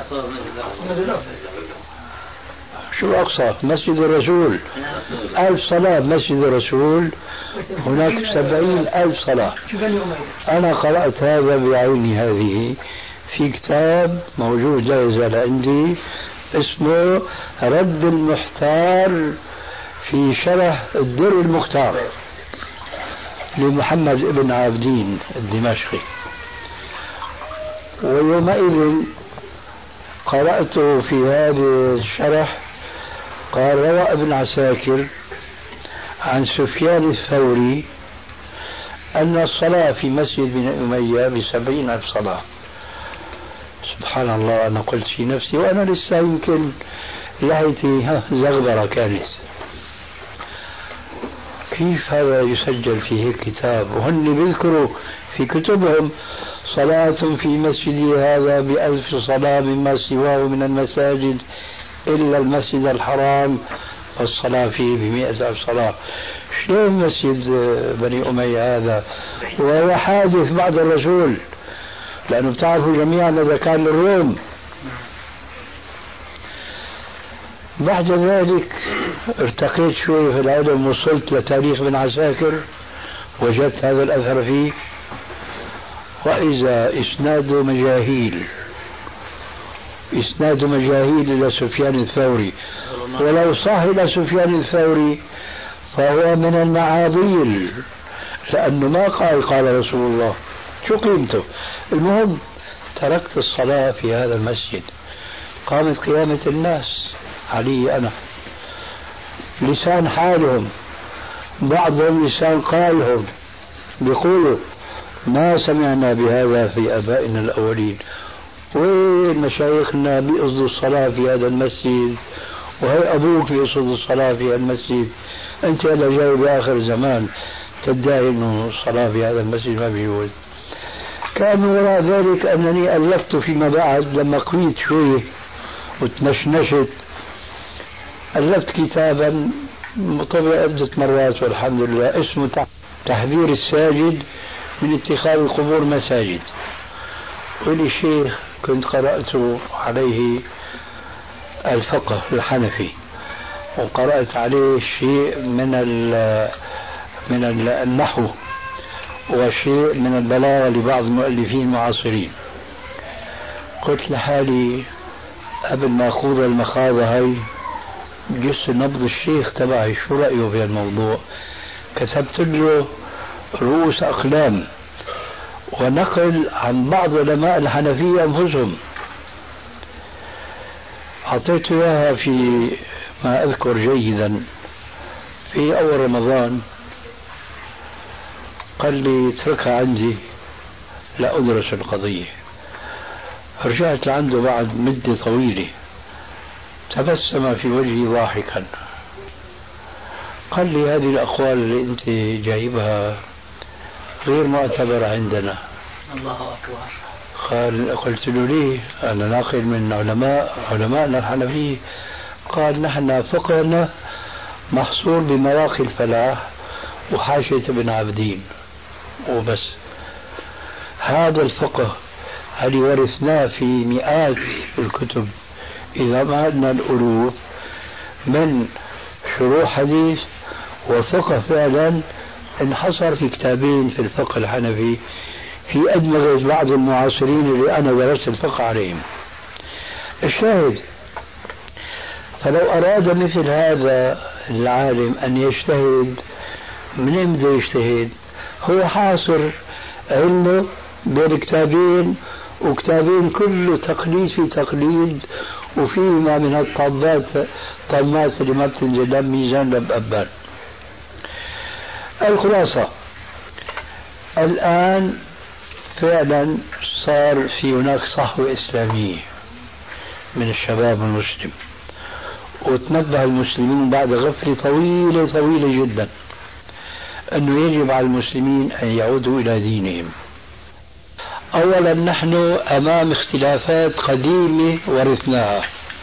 شو أقصى مسجد الرسول 1000 صلاة، مسجد الرسول هناك 70,000 صلاة. أنا قرأت هذا بعيني هذه في كتاب موجود لا يزال عندي اسمه رد المحتار في شرح الدر المختار. لمحمد بن عابدين الدمشقي. ويومئذ قرأت في هذا الشرح قال روى ابن عساكر عن سفيان الثوري أن الصلاة في مسجد بن أمية ب70,000 صلاة. سبحان الله، أنا قلت في نفسي وأنا لسه يمكن لحيتي زغبرة كانت، كيف هذا يسجل في هيك كتاب؟ وهن بيذكروا في كتبهم صلاة في مسجدي هذا ب1000 صلاة مما سواه من المساجد إلا المسجد الحرام والصلاة فيه ب100,000 صلاة. شلون مسجد بني أمية هذا وهو حادث بعد الرسول؟ لأنه بتعرفوا جميعا إذا كان للروم. بعد ذلك ارتقيت شوي في العلم، وصلت لتاريخ ابن عساكر، وجدت هذا الأثر فيه، وإذا إسناده مجاهيل، إسناده مجاهيل إلى سفيان الثوري، ولو صح إلى سفيان الثوري فهو من المعاضيل، لأنه ما قال رسول الله، شو قيمته؟ المهم تركت الصلاة في هذا المسجد، قامت قيامة الناس علي أنا، لسان حالهم، بعضهم لسان قالهم، بيقولوا ما سمعنا بهذا في آبائنا الأولين، وين مشايخنا بيقصدوا الصلاة في هذا المسجد، وهي أبوك بيقصد الصلاة في هذا المسجد، أنت هلا جاي بآخر زمان تدعي أنه الصلاة في هذا المسجد ما بيجوز. كان وراء ذلك أنني ألفت فيما بعد لما قويت شوي وتنشنشت، ألفت كتابا طبع عدة مرات والحمد لله، اسمه تحذير الساجد من اتخاذ القبور مساجد. ولي شيخ كنت قرأت عليه الفقه الحنفي، وقرأت عليه شيء من النحو وشيء من البلاغة لبعض المؤلفين المعاصرين. قلت لحالي قبل ما أخوض المخاضة هاي جس نبض الشيخ تبعي شو رأيه في الموضوع. كتبت له رؤوس أقلام ونقل عن بعض علماء الحنفية أنفسهم، أعطيته إياها في ما أذكر جيدا في أول رمضان. قال لي اتركها عندي لا أدرس القضية. رجعت لعنده بعد مدة طويلة، تبسم في وجهي ضاحكا، قال لي هذه الأقوال اللي أنت جايبها غير معتبرة عندنا. الله أكبر. قلت له ليه؟ أنا ناقل من علماءنا الحنفية. قال نحن فقهنا محصور بمواقي الفلاح وحاشية ابن عابدين وبس. هذا الفقه هل ورثناه في مئات الكتب إذا ما عندنا الألوف من شروح حديث وفقه فعلا انحصر في كتابين في الفقه الحنفي في أدمغة بعض المعاصرين اللي أنا درست الفقه عليهم. الشاهد، فلو أراد مثل هذا العالم أن يجتهد، من بده يجتهد؟ هو حاصر علمه بين كتابين، وكتابين كله تقليد في تقليد، وفيهما من الطامات اللي ما بتنزل ميزان لبأبان. الخلاصة الآن فعلا صار في هناك صحوة إسلامية من الشباب المسلم، وتنبه المسلمين بعد غفلة طويلة جدا أنه يجب على المسلمين أن يعودوا إلى دينهم. أولا نحن أمام اختلافات قديمة ورثناها،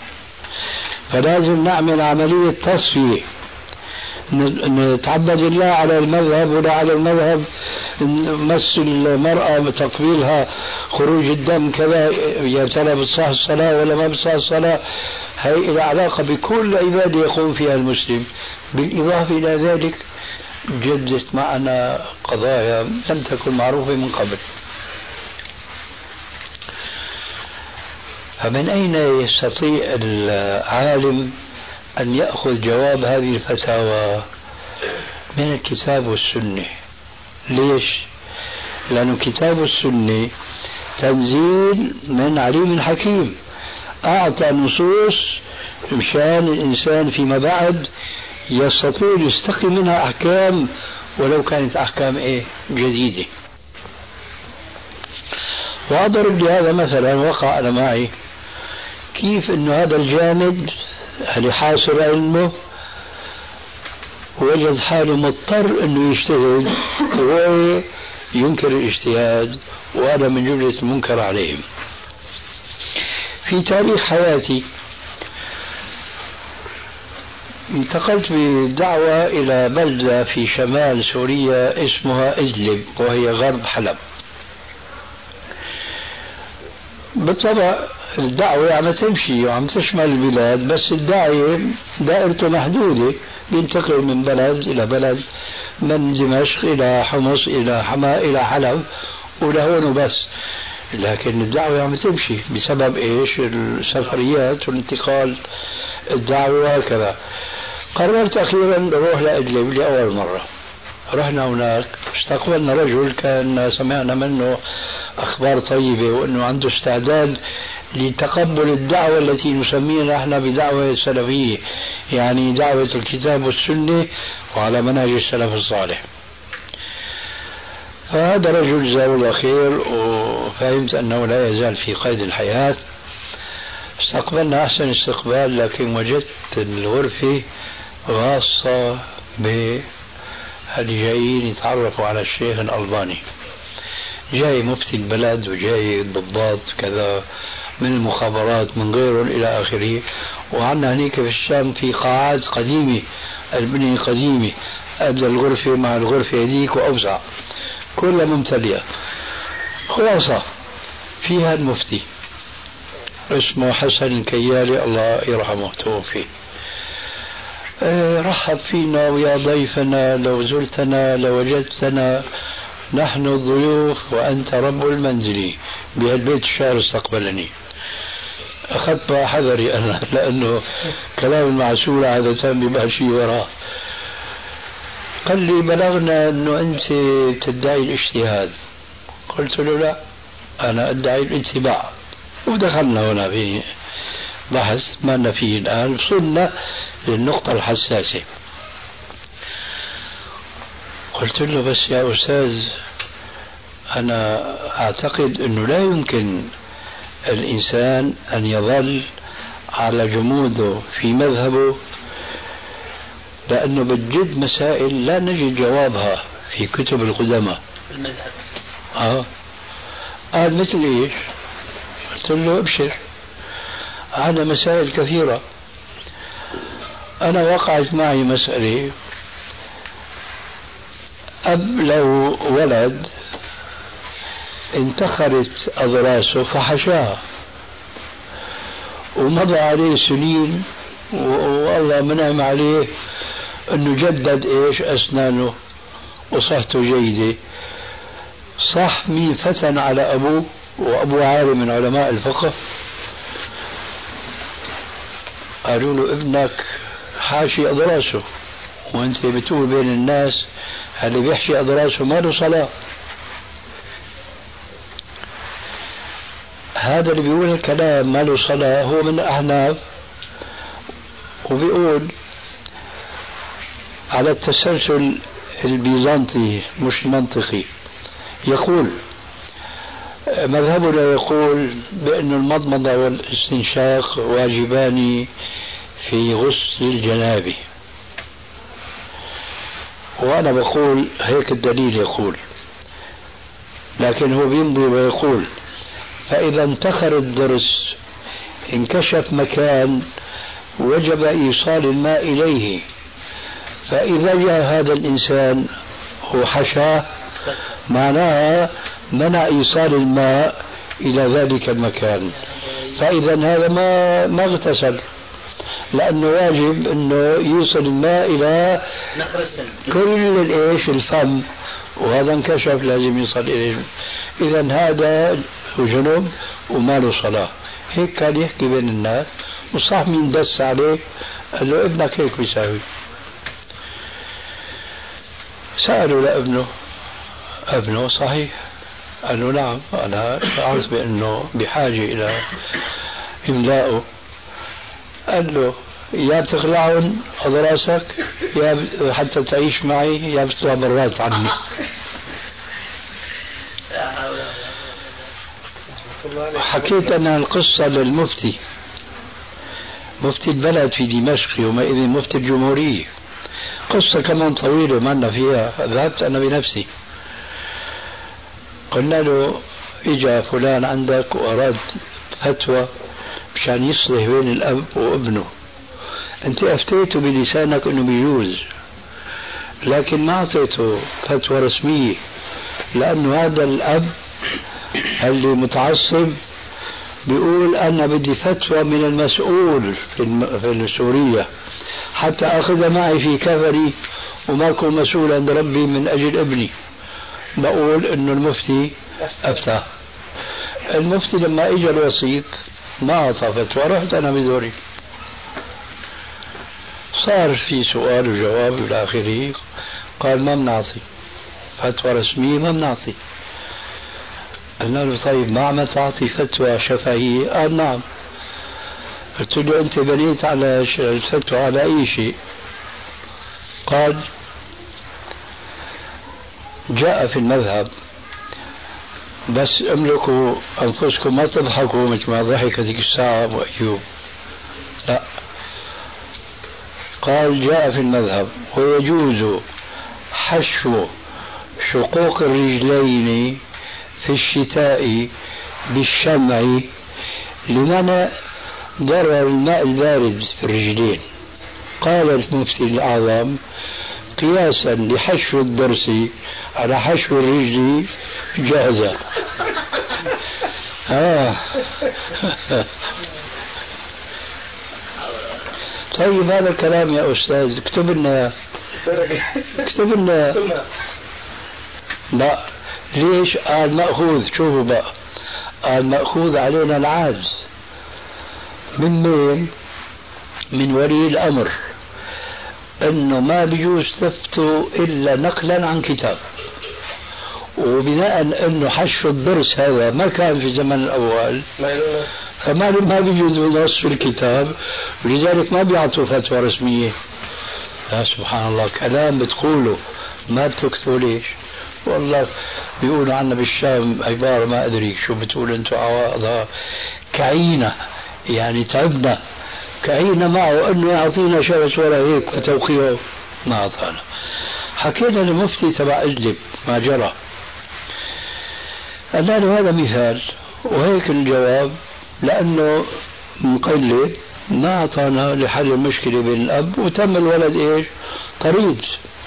فلازم نعمل عملية تصفية، نتعبد الله على المذهب ولا على المذهب، مس المرأة تقبيلها خروج الدم كذا يا ترى بتصح الصلاة ولا ما بتصح الصلاة، هي إلى علاقة بكل عبادة يقوم فيها المسلم. بالإضافة إلى ذلك جدت معنا قضايا لم تكن معروفة من قبل. فمن أين يستطيع العالم أن يأخذ جواب هذه الفتاوى؟ من الكتاب والسنة. ليش؟ لأنه كتاب السنة تنزيل من عليم حكيم، أعطى نصوص مشان الإنسان فيما بعد يستطيع يستقي منها أحكام ولو كانت أحكام جديدة. وأضرب لهذا مثلا وقع أنا معي كيف أنه هذا الجامد اللي حاصل علمه وجد حاله مضطر أنه يجتهد وهو ينكر الاجتهاد، وهذا من جملة المنكر عليهم. في تاريخ حياتي انتقلت بدعوة إلى بلدة في شمال سوريا اسمها إدلب وهي غرب حلب. بالطبع الدعوة عم تمشي وعم تشمل البلاد، بس الداعية دائرته محدودة، بينتقل من بلد إلى بلد، من دمشق إلى حمص إلى حماة إلى حلب ولهون وبس. لكن الدعوة عم تمشي بسبب السفريات والانتقال الدعوة وهكذا. قررت أخيرا نروح لإدلب لأول مرة. رحنا هناك استقبلنا رجل كان سمعنا منه أخبار طيبة وأنه عنده استعداد لتقبل الدعوة التي نسميها نحن بدعوة سلفية، يعني دعوة الكتاب والسنة وعلى منهج السلف الصالح. فهذا رجل جزاه الله خير وفهمت أنه لا يزال في قيد الحياة. استقبلنا أحسن استقبال، لكن وجدت الغرفة خاصة باللي جايين يتعرفوا على الشيخ الألباني. جاي مفتي البلد وجاي ضباط كذا من المخابرات من غيرهم إلى آخره. وعنا هنيك في الشام في قاعات قديمة، البنية قديمة، أبدأ الغرفة مع الغرفة هذيك وأوسع كلها ممتلئة. خلاصة فيها المفتي اسمه حسن الكيالي الله يرحمه توفي. رحب فينا ويا ضيفنا، لو زرتنا لوجدتنا نحن الضيوف وأنت رب المنزل. بهالبيت الشعر استقبلني. أخذت حذري أنا لأنه كلام المعسول عادة بماشي وراه. قال لي بلغنا أنه أنت تدعي الاجتهاد. قلت له لا، أنا أدعي الاتباع. ودخلنا هنا في بحث ما لنا فيه الآن، وصلنا للنقطة الحساسة. قلت له بس يا أستاذ أنا أعتقد أنه لا يمكن الإنسان أن يظل على جموده في مذهبه، لأنه بتجد مسائل لا نجد جوابها في كتب القدماء. قال مثل إيش؟ قلت له ابشر، هذا مسائل كثيرة. أنا وقعت معي مسألة، أب لو ولد انتخرت أضراسه فحشاها ومضى عليه سنين والله منعم عليه أنه جدد أسنانه وصحته جيدة. صح مين فتن على أبوه وأبوه عالم من علماء الفقه؟ قالوا له ابنك حاشي أضراسه وانت بتقول بين الناس اللي بيحشي أضراسه ما له صلاة. هذا اللي بيقول الكلام ما له صلاة هو من الأحناف، وبيقول على التسلسل البيزنطي مش منطقي. يقول مذهبنا يقول بأن المضمضة والاستنشاق واجبان في غسل الجنابة، وأنا بقول هيك الدليل يقول، لكن هو بيمضي ويقول فإذا انتخر الضرس انكشف مكان وجب إيصال الماء إليه، فإذا جاء هذا الإنسان وحشاه معناها منع إيصال الماء إلى ذلك المكان، فإذا هذا ما اغتسل، لأنه واجب أنه يوصل الماء إلى كل الفم، وهذا انكشف لازم يصل إليه. إذا هذا جنوب وما له صلاة. هيك كان يحكي بين الناس، وصح مين دس عليه قال له ابنك هيك بيساوي. سألوا لابنه ابنه صحيح. قال له نعم أنا أعرف بأنه بحاجة إلى إملائه. قال له يا بتخلعهم أضراسك يا حتى تعيش معي يا بتطلع برات عني. حكيت أنا القصة للمفتي، مفتي البلد في دمشق يومئذ، مفتي الجمهورية. قصة كمان طويلة ما لنا فيها، ذهبت أنا بنفسي. قلنا له إجا فلان عندك وأراد فتوى مشان يصلح بين الأب وابنه، أنت أفتيته بلسانك أنه بيجوز، لكن ما أعطيته فتوى رسمية، لأنه هذا الأب اللي متعصب بيقول أنا بدي فتوى من المسؤول في سوريا حتى أخذ معي في كفري وما أكون مسؤول عند ربي من أجل ابني. بقول إنه المفتي أفتى. المفتي لما إجا الوسيط ما أعطى فتوى، رحت أنا بدوري، صار في سؤال وجواب إلى آخره. قال ما بنعطي فتوى رسمية، ما بنعطي. قلنا له طيب ما عم تعطي فتوى شفهية؟ قال نعم. قلت له أنت بنيت على الفتوى على أي شيء؟ قال جاء في المذهب، بس املكوا أنفسكم ما تضحكوا مثل ما ضحك ذيك الساعة أبو أيوب، لا. قال جاء في المذهب ويجوز حشو شقوق الرجلين في الشتاء بالشمع لمنع ضرر الماء البارد في الرجلين. قال المفتي الأعظم قياسا لحشو الضرس على حشو الرجل جاهزة. طيب هذا الكلام يا أستاذ اكتب لنا لا. ليش؟ قال مأخوذ، شوفوا بقى، قال مأخوذ علينا العاجز من مين؟ من ولي الأمر، انه ما بيجوز تفتوا الا نقلا عن كتاب، وبناء انه حشو الضرس هذا ما كان في الزمن الاول فما بيجوز نص في الكتاب، ولذلك ما بيعطوا فتوى رسميه. يا سبحان الله، كلام بتقوله ما بتكتبوا. ليش؟ والله بيقولوا عنا بالشام عباره ما ادري شو بتقول انتم، عواضها كعينه، يعني تعبنا كعينا معه انه يعطينا شرس ولا هيك وتوقيعه، ما اعطانا. حكينا للمفتي تبع ادلب ما جرى، قلنا له هذا مثال وهيك الجواب، لانه مقلد ما اعطانا لحل المشكله بين الاب، وتم الولد ايش؟ طريد.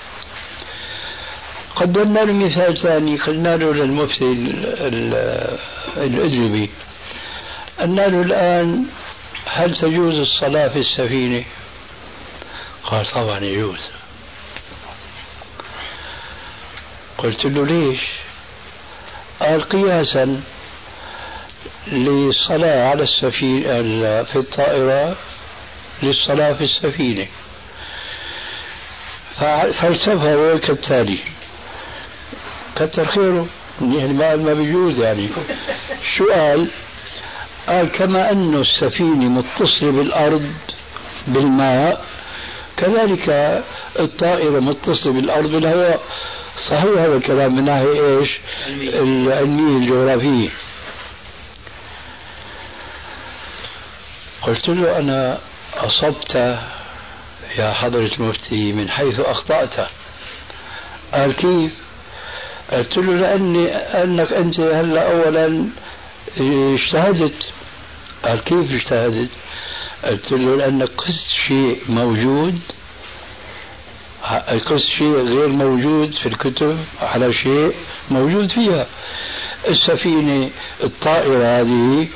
قدمنا له مثال ثاني، قلنا له للمفتي الادلبي، قلنا له الان هل تجوز الصلاة في السفينة؟ قال طبعا يجوز. قلت له ليش؟ قال قياسا للصلاة على السفينة في الطائرة للصلاة في السفينة. فلسفة كالتالي، كتر خيره يعني ما بيجوز يعني. شو قال؟ قال كما أن السفينة متصلة بالأرض بالماء، كذلك الطائرة متصلة بالأرض بالهواء. صحيح هذا الكلام من ناحية إيش؟ العلمية الجغرافية. قلت له أنا أصبت يا حضرة المفتي من حيث أخطأت. قال كيف؟ قلت له لأنك أنت هلا أولا اجتهدت. قال كيف اجتهدت؟ قلت له لأنك قست شيء موجود، قست شيء غير موجود في الكتب على شيء موجود فيها. السفينة الطائرة هذه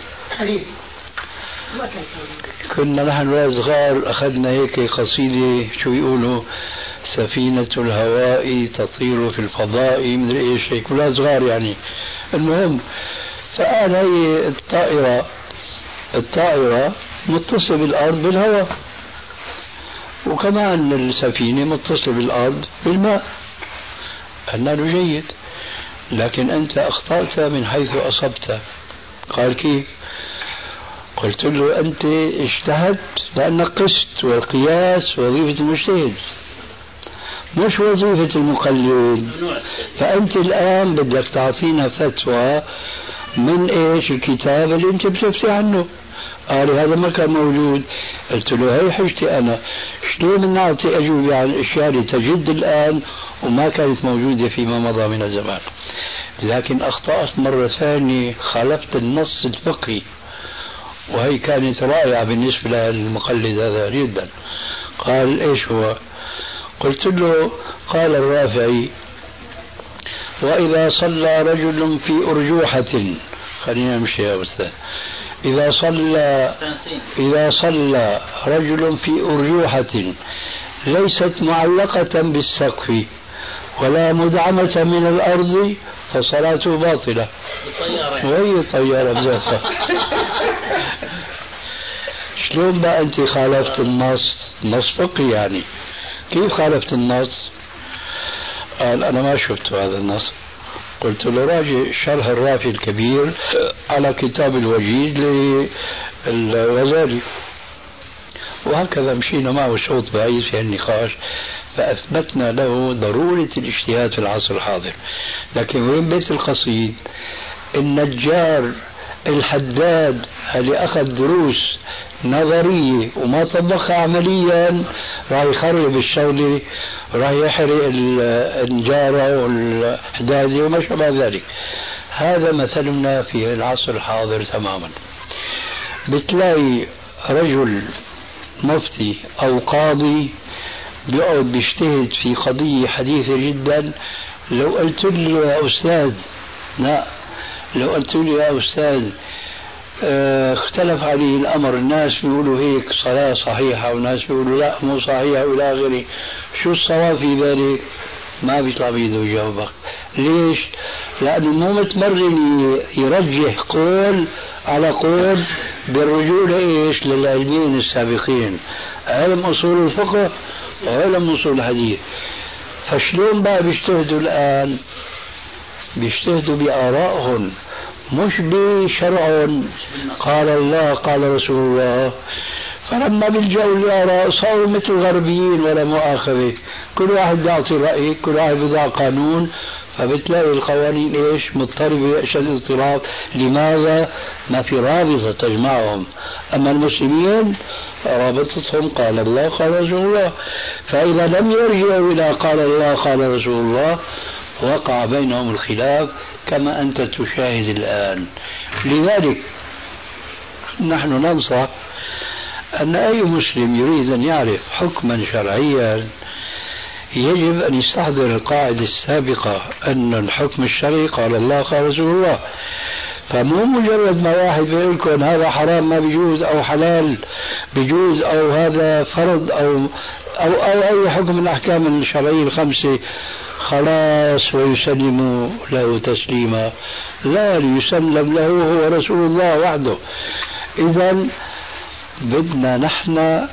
كنا نحن صغار أخذنا هيك قصيدة شو يقولوا، سفينة الهواء تطير في الفضاء من ايش هيك، كلها صغار يعني. المهم فقال هي الطائرة متصلة بالأرض بالهواء، وكمان السفينة متصلة بالأرض بالماء. قلنا له جيد، لكن أنت أخطأت من حيث أصبت. قال كيف؟ قلت له أنت اجتهدت لأنك قست، والقياس وظيفة المجتهد مش وظيفة المقلد. فأنت الآن بدك تعطينا فتوى من إيش؟ الكتاب اللي أنت بتفتي عنه. قال هذا ما كان موجود. قلت له هي حجتي أنا، شلون نعطي أجوبة عن الأشياء اللي تجد الآن وما كانت موجودة فيما مضى من الزمان. لكن أخطأت مرة ثانية، خالفت النص الفقهي، وهي كانت رائعة بالنسبة للمقلد هذا جدا. قال إيش هو؟ قلت له قال الرافعي: وإذا صلى رجل في أرجوحة، خلينا نمشي يا أستاذ، إذا صلى رجل في أرجوحة ليست معلقة بالسقف ولا مدعمة من الأرض فصلاته باطلة. وهي طيارة بذاتها. شلون بقى أنت خالفت النص؟ نص فقهي يعني. كيف خالفت النص؟ قال أنا ما شفت هذا النص. قلت له راجع شرح الرافي الكبير على كتاب الوجيز للغزالي. وهكذا مشينا معه صوت بعيد في النقاش، فأثبتنا له ضرورة الاجتهاد في العصر الحاضر. لكن وين بيت القصيد؟ النجار الحداد اللي أخذ دروس نظرية وما طبقها عمليا راح يخرب الشغلة، راح يحرق النجارة والحدادة وما شابه ذلك. هذا مثلنا في العصر الحاضر تماما. بتلاقي رجل مفتي أو قاضي بيقعد بيجتهد في قضية حديثة جدا، لو قلت له يا أستاذ، لا، لو قلت له يا أستاذ اختلف عليه الأمر، الناس بيقولوا هيك صلاة صحيحة وناس بيقولوا لا مو صحيحة وإلى آخره، شو الصواب في ذلك؟ ما بيطلع بيده يجاوبك. ليش؟ لأنه مو متمرن يرجح قول على قول بالرجوع لإيش؟ للعلمين السابقين، علم أصول الفقه وعلم أصول الحديث. فشلون بقى بيجتهدوا الآن؟ بيجتهدوا بآرائهم مش بشرع قال الله قال رسول الله. فلما بيلجأوا للآراء صاروا مثل الغربيين ولا مؤاخذة، كل واحد يعطي رأي، كل واحد يضع قانون، فبتلاقي القوانين ايش؟ مضطربة اشد اضطراب. لماذا؟ ما في رابطة تجمعهم. اما المسلمين رابطتهم قال الله قال رسول الله، فإذا لم يرجعوا إلى قال الله قال رسول الله وقع بينهم الخلاف كما أنت تشاهد الآن. لذلك نحن ننصح أن أي مسلم يريد أن يعرف حكما شرعيا يجب أن يستحضر القاعدة السابقة أن الحكم الشرعي قال الله قال رسول الله. فمو مجرد ما واحد بيقول لكم هذا حرام ما بيجوز أو حلال بيجوز أو هذا فرض أو أي حكم من الأحكام الشرعية الخمسة خلاص ويسلم له تسليما. لا، ليسلم له هو رسول الله وحده. إذن بدنا نحن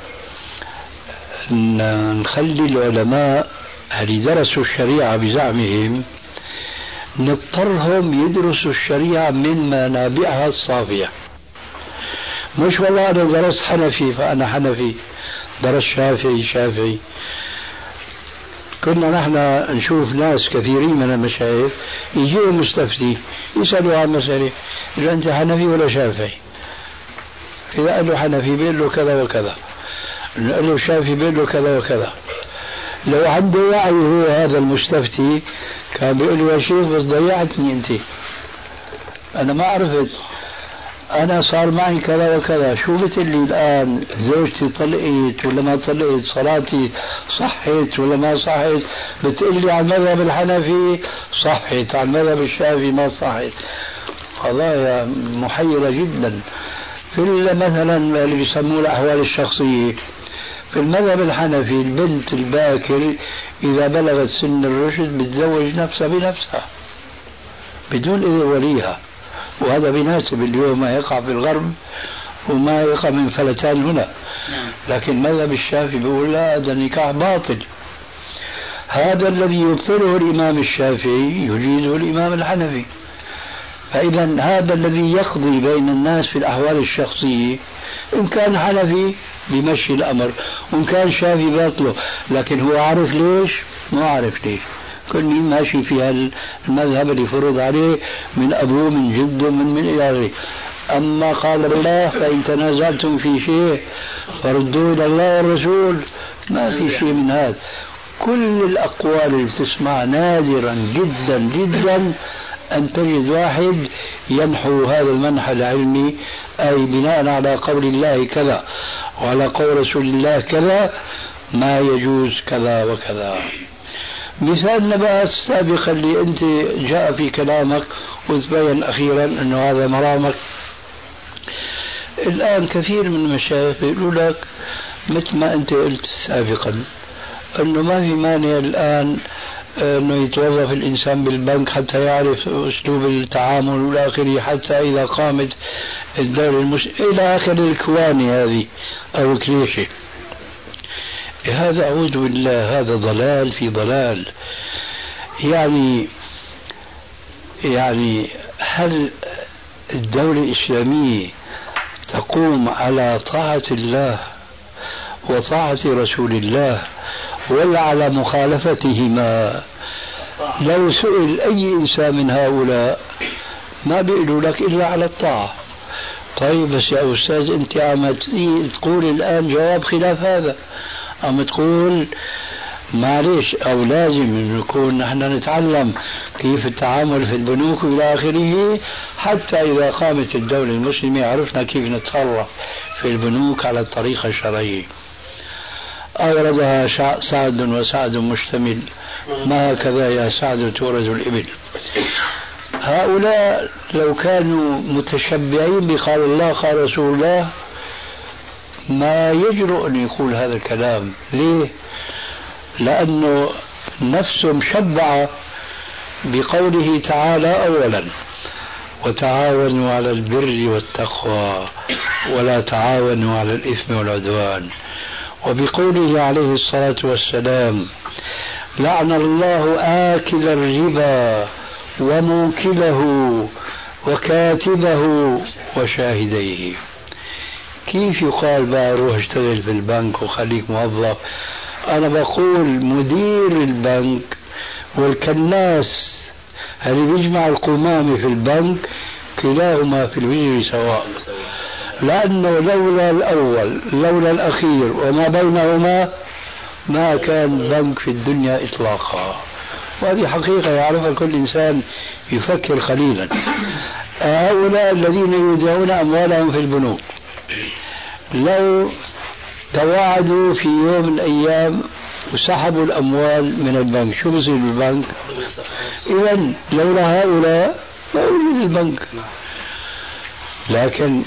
نخلي العلماء اللي درسوا الشريعة بزعمهم نضطرهم يدرسوا الشريعة من منابعها الصافية. مش والله أنا درست حنفي فأنا حنفي، درست شافعي. كنا نحن نشوف ناس كثيرين من المشايخ يجيهم مستفتي يسألوا عن مسألة، إذا أنت حنفي ولا شافعي؟ إذا قال له حنفي بيقول له كذا وكذا، قال له شافعي بيقول له كذا وكذا. لو عنده وعي هو هذا المستفتي كان بيقول له يا شيخ بس ضيعتني أنت، أنا ما عرفت، أنا صار معي كذا وكذا، شو بتقلي الآن؟ زوجتي طلقت ولا ما طلقت؟ صلاتي صحت ولا ما صحت؟ بتقلي على المذهب الحنفي صحت، على المذهب الشافعي ما صحت. قضايا محيرة جدا. في مثلا اللي بيسموه الأحوال الشخصية، في المذهب الحنفي البنت الباكر إذا بلغت سن الرشد بتزوج نفسها بنفسها بدون إذن وليها، وهذا بيناسب اليوم ما يقع في الغرب وما يقع من فلتان هنا. لكن مذهب الشافعي بيقول لا، هذا النكاح باطل. هذا الذي يبطله الإمام الشافعي يجيزه الإمام الحنفي. فإذا هذا الذي يقضي بين الناس في الأحوال الشخصية إن كان حنفي بمشي الأمر وإن كان شافعي باطله، لكن هو عارف ليش؟ ما عارف ليش. كل مين ماشي في المذهب اللي فرض عليه من أبوه من جده من إلى آخره. أما قال الله فإن تنازعتم في شيء فردوه إلى الله والرسول، ما في شيء من هذا. كل الأقوال اللي تسمع نادرا جدا جدا أن تجد واحد ينحو هذا المنحى العلمي، أي بناء على قول الله كذا وعلى قول رسول الله كذا ما يجوز كذا وكذا. مثال بقى السابق اللي أنت جاء في كلامك وتبين أخيرا أنه هذا مرامك. الآن كثير من المشايخ يقولوا لك مثل ما أنت قلت سابقا أنه ما في مانع الآن أنه يتوظف الإنسان بالبنك حتى يعرف أسلوب التعامل والى آخره، حتى إذا قامت الدولة إلى آخر الكواني هذه أو الكليشة. هذا أعوذ بالله هذا ضلال في ضلال. يعني هل الدولة الإسلامية تقوم على طاعة الله وطاعة رسول الله ولا على مخالفتهما؟ لو سئل أي إنسان من هؤلاء ما بيقولوا لك إلا على الطاعة. طيب بس يا أستاذ أنت عم تقول الآن جواب خلاف هذا، عم تقول معلش أو لازم نكون نحن نتعلم كيف التعامل في البنوك وإلى آخره، حتى إذا قامت الدولة المسلمة عرفنا كيف نتصرف في البنوك على الطريقة الشرعية. أوردها سعد وسعد مشتمل، ما هكذا يا سعد تورث الإبل. هؤلاء لو كانوا متشبعين بقال الله قال رسول الله ما يجرؤ أن يقول هذا الكلام. ليه؟ لأنه نفسه مشبعة بقوله تعالى أولا وتعاونوا على البر والتقوى ولا تعاونوا على الإثم والعدوان، وبقوله عليه الصلاة والسلام لعن الله آكل الربا وموكله وكاتبه وشاهديه. كيف يقال بقى روح اشتغل في البنك وخليك موظف؟ أنا بقول مدير البنك والكناس اللي بيجمع القمامة في البنك كلاهما في الوجه سواء، لأنه لولا الأول لولا الأخير وما بينهما ما كان بنك في الدنيا إطلاقا. وهذه حقيقة يعرفها كل إنسان يفكر قليلا. هؤلاء الذين يودعون أموالهم في البنوك لو تواعدوا في يوم من الأيام وسحبوا الأموال من البنك شو بصير بالبنك؟ إذن لولا هؤلاء ما يوجد البنك. لكن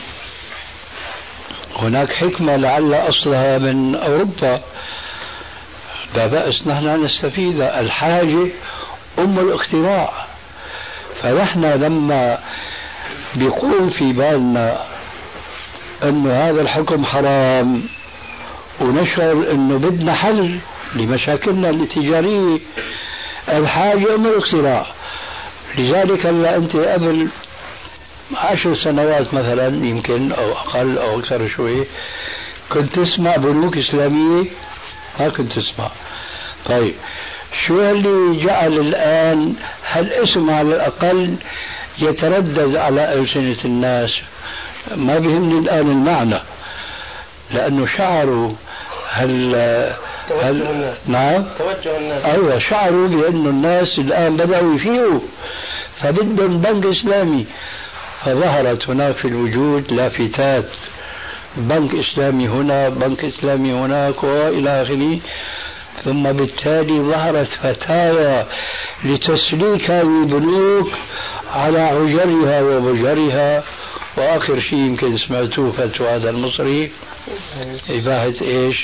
هناك حكمة لعل أصلها من أوروبا، لا بأس نحن نستفيد. الحاجة أم الاختراع. فنحن لما بيقوم في بالنا أن هذا الحكم حرام ونشعر أنه بدنا حل لمشاكلنا التجارية، الحاجة أم الاختراع. لذلك هلا أنت قبل 10 سنوات مثلا يمكن أو أقل أو أكثر شوي كنت تسمع بنوك إسلامية؟ ما كنت تسمع. طيب شو اللي جعل الآن هالاسم على الأقل يتردد على ألسنة الناس؟ ما بيهمني الآن المعنى، لأنه شعروا توجه الناس. نعم توجه الناس. أيوة شعروا بأنه الناس الآن بدأوا يفيقوا فبدهم بنك إسلامي، فظهرت هناك في الوجود لافتات بنك إسلامي هنا بنك إسلامي هناك وإلى آخره. ثم بالتالي ظهرت فتاوى لتسليك هذه البنوك على عجرها وبجرها. وآخر شيء يمكن سمعتوه فتوى هذا المصري إباحة إيش؟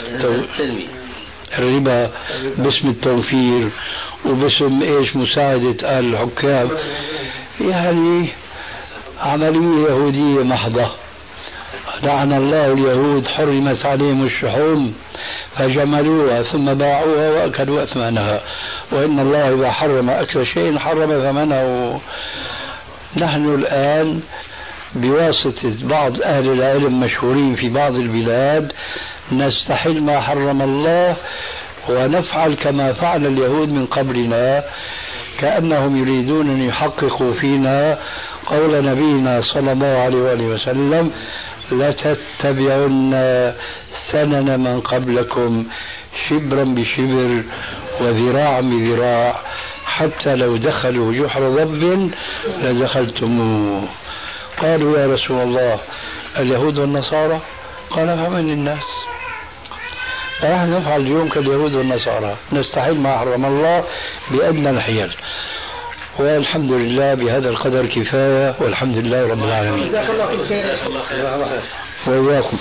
الربا باسم التوفير وباسم إيش؟ مساعدة أهل الحكام. يعني عملية يهودية محضة. لعن الله اليهود حرمت عليهم الشحوم فجملوها ثم باعوها وأكلوا أثمانها، وإن الله إذا حرم أكل شيء حرم ثمنه. نحن الآن بواسطة بعض أهل العلم مشهورين في بعض البلاد نستحل ما حرم الله ونفعل كما فعل اليهود من قبلنا، كأنهم يريدون أن يحققوا فينا قول نبينا صلى الله عليه وآله وسلم: لتتبعن سنن من قبلكم شبرا بشبر وذراعا بذراع حتى لو دخلوا جحر ضب لدخلتموه. قالوا: يا رسول الله اليهود والنصارى؟ قال: فمن الناس؟ نحن نفعل اليوم كاليهود والنصارى، نستحل ما حرم الله بأدنى الحيل. والحمد لله بهذا القدر كفاية، والحمد لله رب العالمين. جزاك الله كل خير. وإياكم.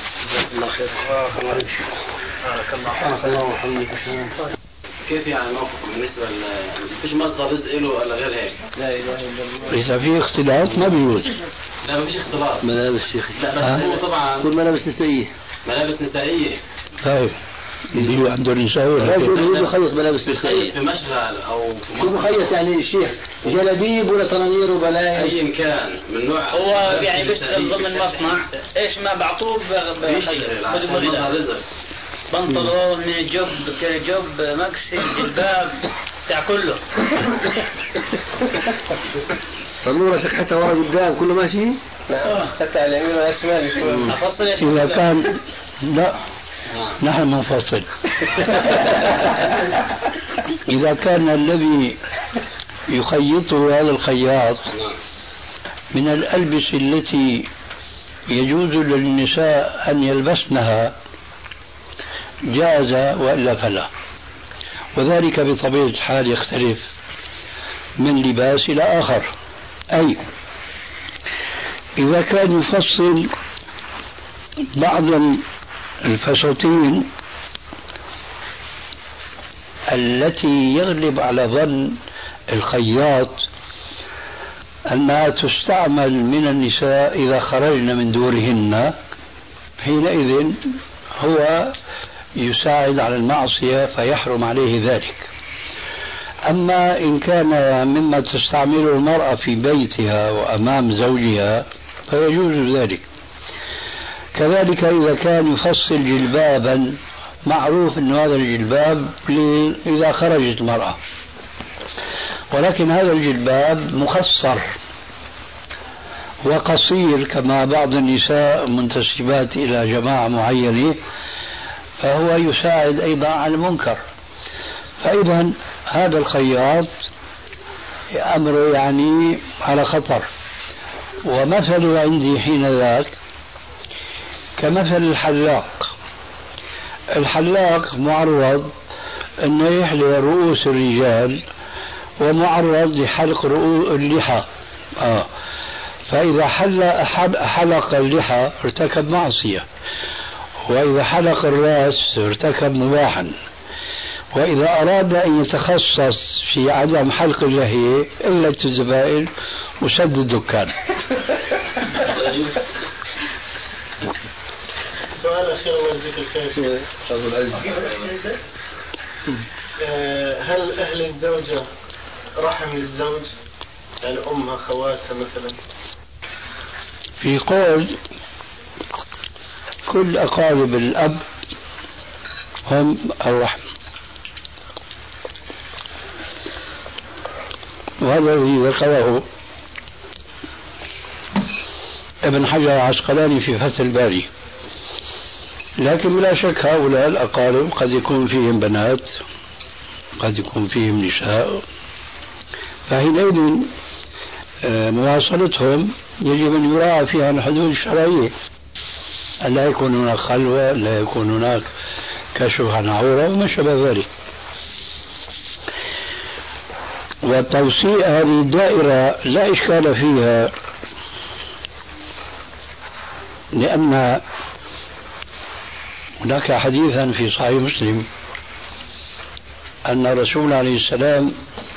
كيف يعني موقفكم بالنسبة مفيش مصدر رزق له ولا غير هيك؟ لا إله إلا الله. إذا في اختلاط ما بيجوز. لا مفيش اختلاط. ملابس شيخي. لا بس هو طبعا كل ملابس نسائية. ملابس نسائية. طيب يجيبوا عنده نساء ولا رجل يخيط ملابس نسائية في مشغل أو شو مخيط يعني الشيخ؟ جلابيب ولا طنانير وبلايا؟ أيا كان من نوع هو يعني بيشتغل ضمن مصنع، ايش ما بعطوه رزق. بنطلون، جوب، مكسي، جلباب، بتاع كله. تنورة شكحتها ورا قدام كله ماشي؟ لا حتى على اليمين والشمال. أفصل إذا كان لا نحن منفصل. إذا كان الذي يخيطه هذا الخياط من الألبسة التي يجوز للنساء أن يلبسنها جاز، وإلا فلا. وذلك بطبيعة الحال يختلف من لباس إلى آخر. أي إذا كان يفصل بعض الفساتين التي يغلب على ظن الخياط أنها تستعمل من النساء إذا خرجن من دورهن، حينئذ هو يساعد على المعصية فيحرم عليه ذلك. أما إن كان مما تستعمله المرأة في بيتها وأمام زوجها فيجوز ذلك. كذلك إذا كان يفصل جلبابا معروف أن هذا الجلباب إذا خرجت المرأة، ولكن هذا الجلباب مخصر وقصير كما بعض النساء منتسبات إلى جماعة معينة، فهو يساعد أيضا على المنكر. فإذا هذا الخياط أمره يعني على خطر. ومثل عندي حين ذاك كمثل الحلاق. الحلاق معرض أنه يحلق رؤوس الرجال ومعرض لحلق اللحى. فإذا حلق اللحى ارتكب معصية، وإذا حلق الرأس ارتكب مباحا، وإذا أراد أن يتخصص في عدم حلق اللحية إلا الزبائن وسد الدكان. سؤال أخير الله يجزيك الخير. هل أهل الزوجة رحم للزوج؟ يعني أمها، خواتها مثلا؟ في قول كل أقارب الأب هم الرحم، وهذا الذي ذكره ابن حجر العسقلاني في فتح الباري. لكن بلا شك هؤلاء الأقارب قد يكون فيهم بنات، قد يكون فيهم نساء، فحينئذ مواصلتهم يجب أن يراعى فيها الحدود الشرعية، ألا يكون هناك خلوة، لا يكون هناك كشف عن عورة وما شابه ذلك. وتوسيع هذه الدائرة لا إشكال فيها، لأن هناك حديثا في صحيح مسلم أن الرسول عليه السلام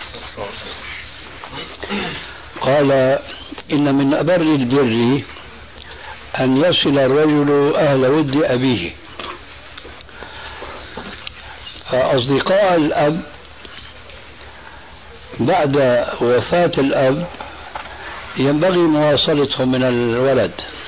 قال: إن من أبر البر أن يصل الرجل أهل ود أبيه. فأصدقاء الأب بعد وفاة الأب ينبغي مواصلتهم من الولد،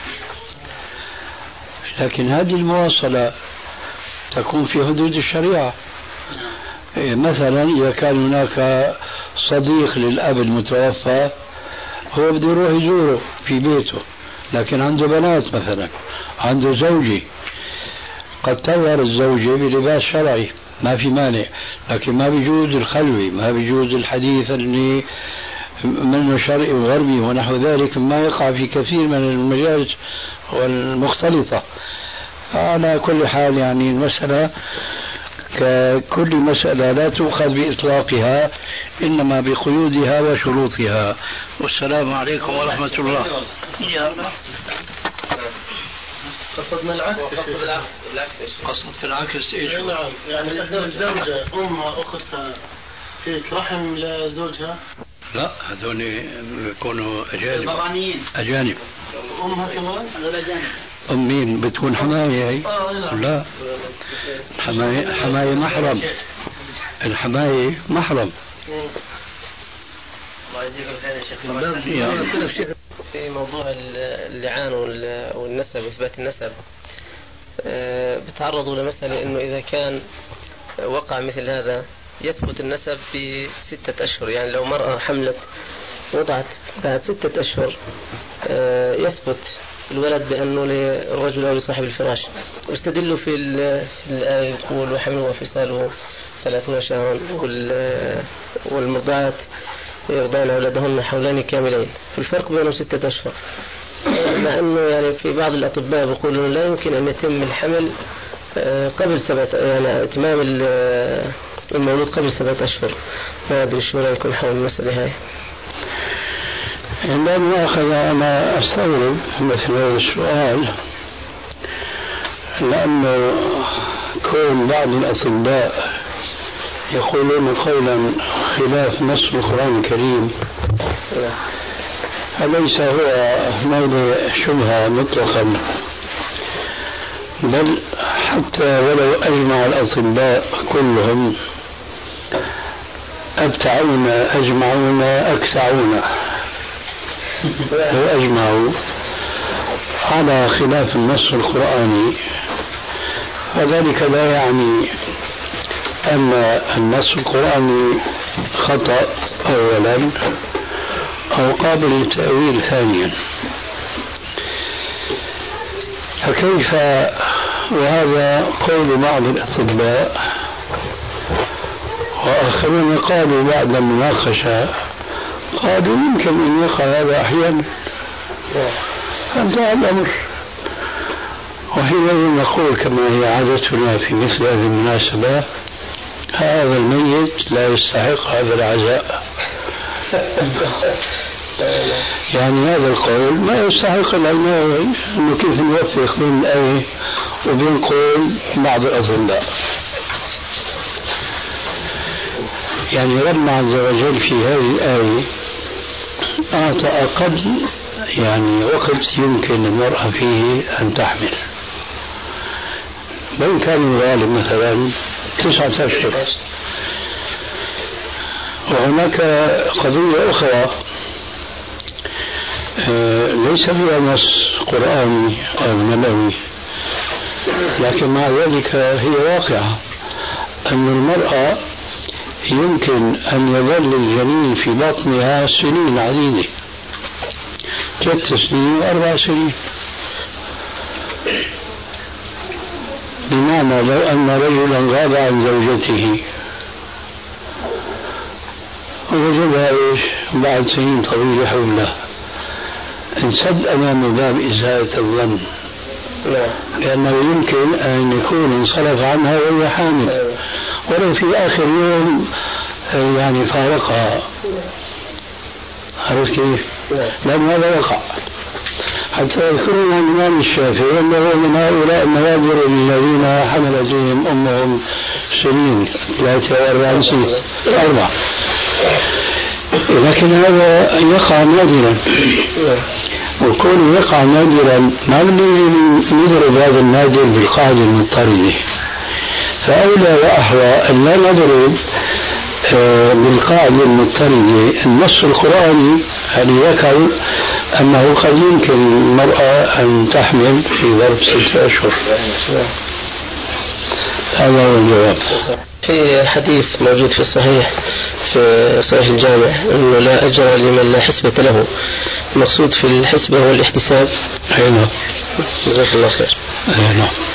لكن هذه المواصلة تكون في حدود الشريعة. مثلا إذا كان هناك صديق للأب المتوفى هو بده يروح يزوره في بيته، لكن عنده بنات مثلا، عنده زوجي، قد تظهر الزوجة بلباس شرعي ما في مانع، لكن ما بيجوز الخلوي، ما بيجوز الحديث اللي منه شرعي وغربي ونحو ذلك، ما يقع في كثير من المجالس والمختلطة. على كل حال يعني المسألة ككل مسألة لا تؤخذ بإطلاقها، إنما بقيودها وشروطها. والسلام عليكم ورحمة الله. قصدنا العكس. قصدت العكس ايش؟ نعم، يعني الزوجة أمها أختها هيك رحم لزوجها؟ لا، هذول يكونوا أجانب. أمها كمان؟ أم مين بتكون حماية هي؟ لا، حماية محرم. الحماية محرم. الله يجزيك الخير يا شيخ. في موضوع اللعان والنسب وإثبات النسب، بتعرضوا لمسألة إنه إذا كان وقع مثل هذا يثبت النسب ب6 أشهر، يعني لو مرأة حملت وضعت بعد 6 أشهر يثبت الولد بأنه للرجل أو لصاحب الفراش، واستدلوا في الآية يقول وحمله وفصاله 30 شهرا والمرضعات يرضعن أولادهن حولين كاملين، فالفرق بينهم 6 أشهر، مع أنه يعني في بعض الأطباء يقولون لا يمكن أن يتم الحمل قبل 7، يعني إتمام المولود قبل 7 أشهر. ما أدري شو رأيكم حول المسألة هاي؟ عندما مؤاخذ أنا أستغرب مثل هذا السؤال، لأنه كون بعض الأطباء يقولون قولا خلاف نص القرآن الكريم فليس هو موضع شبهة مطلقا، بل حتى ولو أجمع الأطباء كلهم أبتعون أجمعون أكثعون وأجمعوا على خلاف النص القرآني، فذلك لا يعني أن النص القرآني خطأ أولا أو قابل للتأويل ثانيا. فكيف، وهذا قول بعض الأطباء، وآخرون قالوا بعد المناقشة قالوا يمكن أن يقع هذا أحيانا، فانتهى الأمر. وحينئذ نقول كما هي عادتنا في مثل هذه المناسبة: هذا الميت لا يستحق هذا العزاء. يعني هذا القول ما يستحق العناية، انه كيف نوفق بين الآية وبين قول بعض الأطباء. يعني ربنا عز وجل في هذه الآية أعطى أقل يعني وقت يمكن المرأة فيه أن تحمل، بل كان الغالب مثلا 9 أشهر. وهناك قضية أخرى ليس فيها نص قرآني أو نبوي، لكن مع ذلك هي واقعة، أن المرأة يمكن أن يظل الجنين في بطنها سنين عديدة، 3 سنين و4 سنين. بمعنى لو أن رجلا غاب عن زوجته ووجدها بعد سنين طويلة حوله، انسد أمام باب إزالة الظن، لأنه يمكن أن يكون انصرف عنها وهي حامل، ولو في آخر يوم يعني فارقها. عرفت كيف؟ لأن هذا وقع. حتى يذكرون عن الإمام الشافعي أنه من هؤلاء النوادر الذين حملت بهم أمهم سنين 43 سنة 4. لكن هذا يقع نادرا، وكونه يقع نادرا ما بدنا نضرب هذا النادر بالقاعدة المضطردة. فأولى وأحرى أن لا نضرب بالقاعدة المضطردة النص القرآني هل ذكر أنه قد يمكن المرأة أن تحمل في ظرف 6 أشهر. هذا هو الجواب. في حديث موجود في الصحيح في صحيح الجامع أنه لا أجر لمن لا حسبة له. المقصود في الحسبة هو الاحتساب. أي نعم. جزاك الله خير. أي نعم.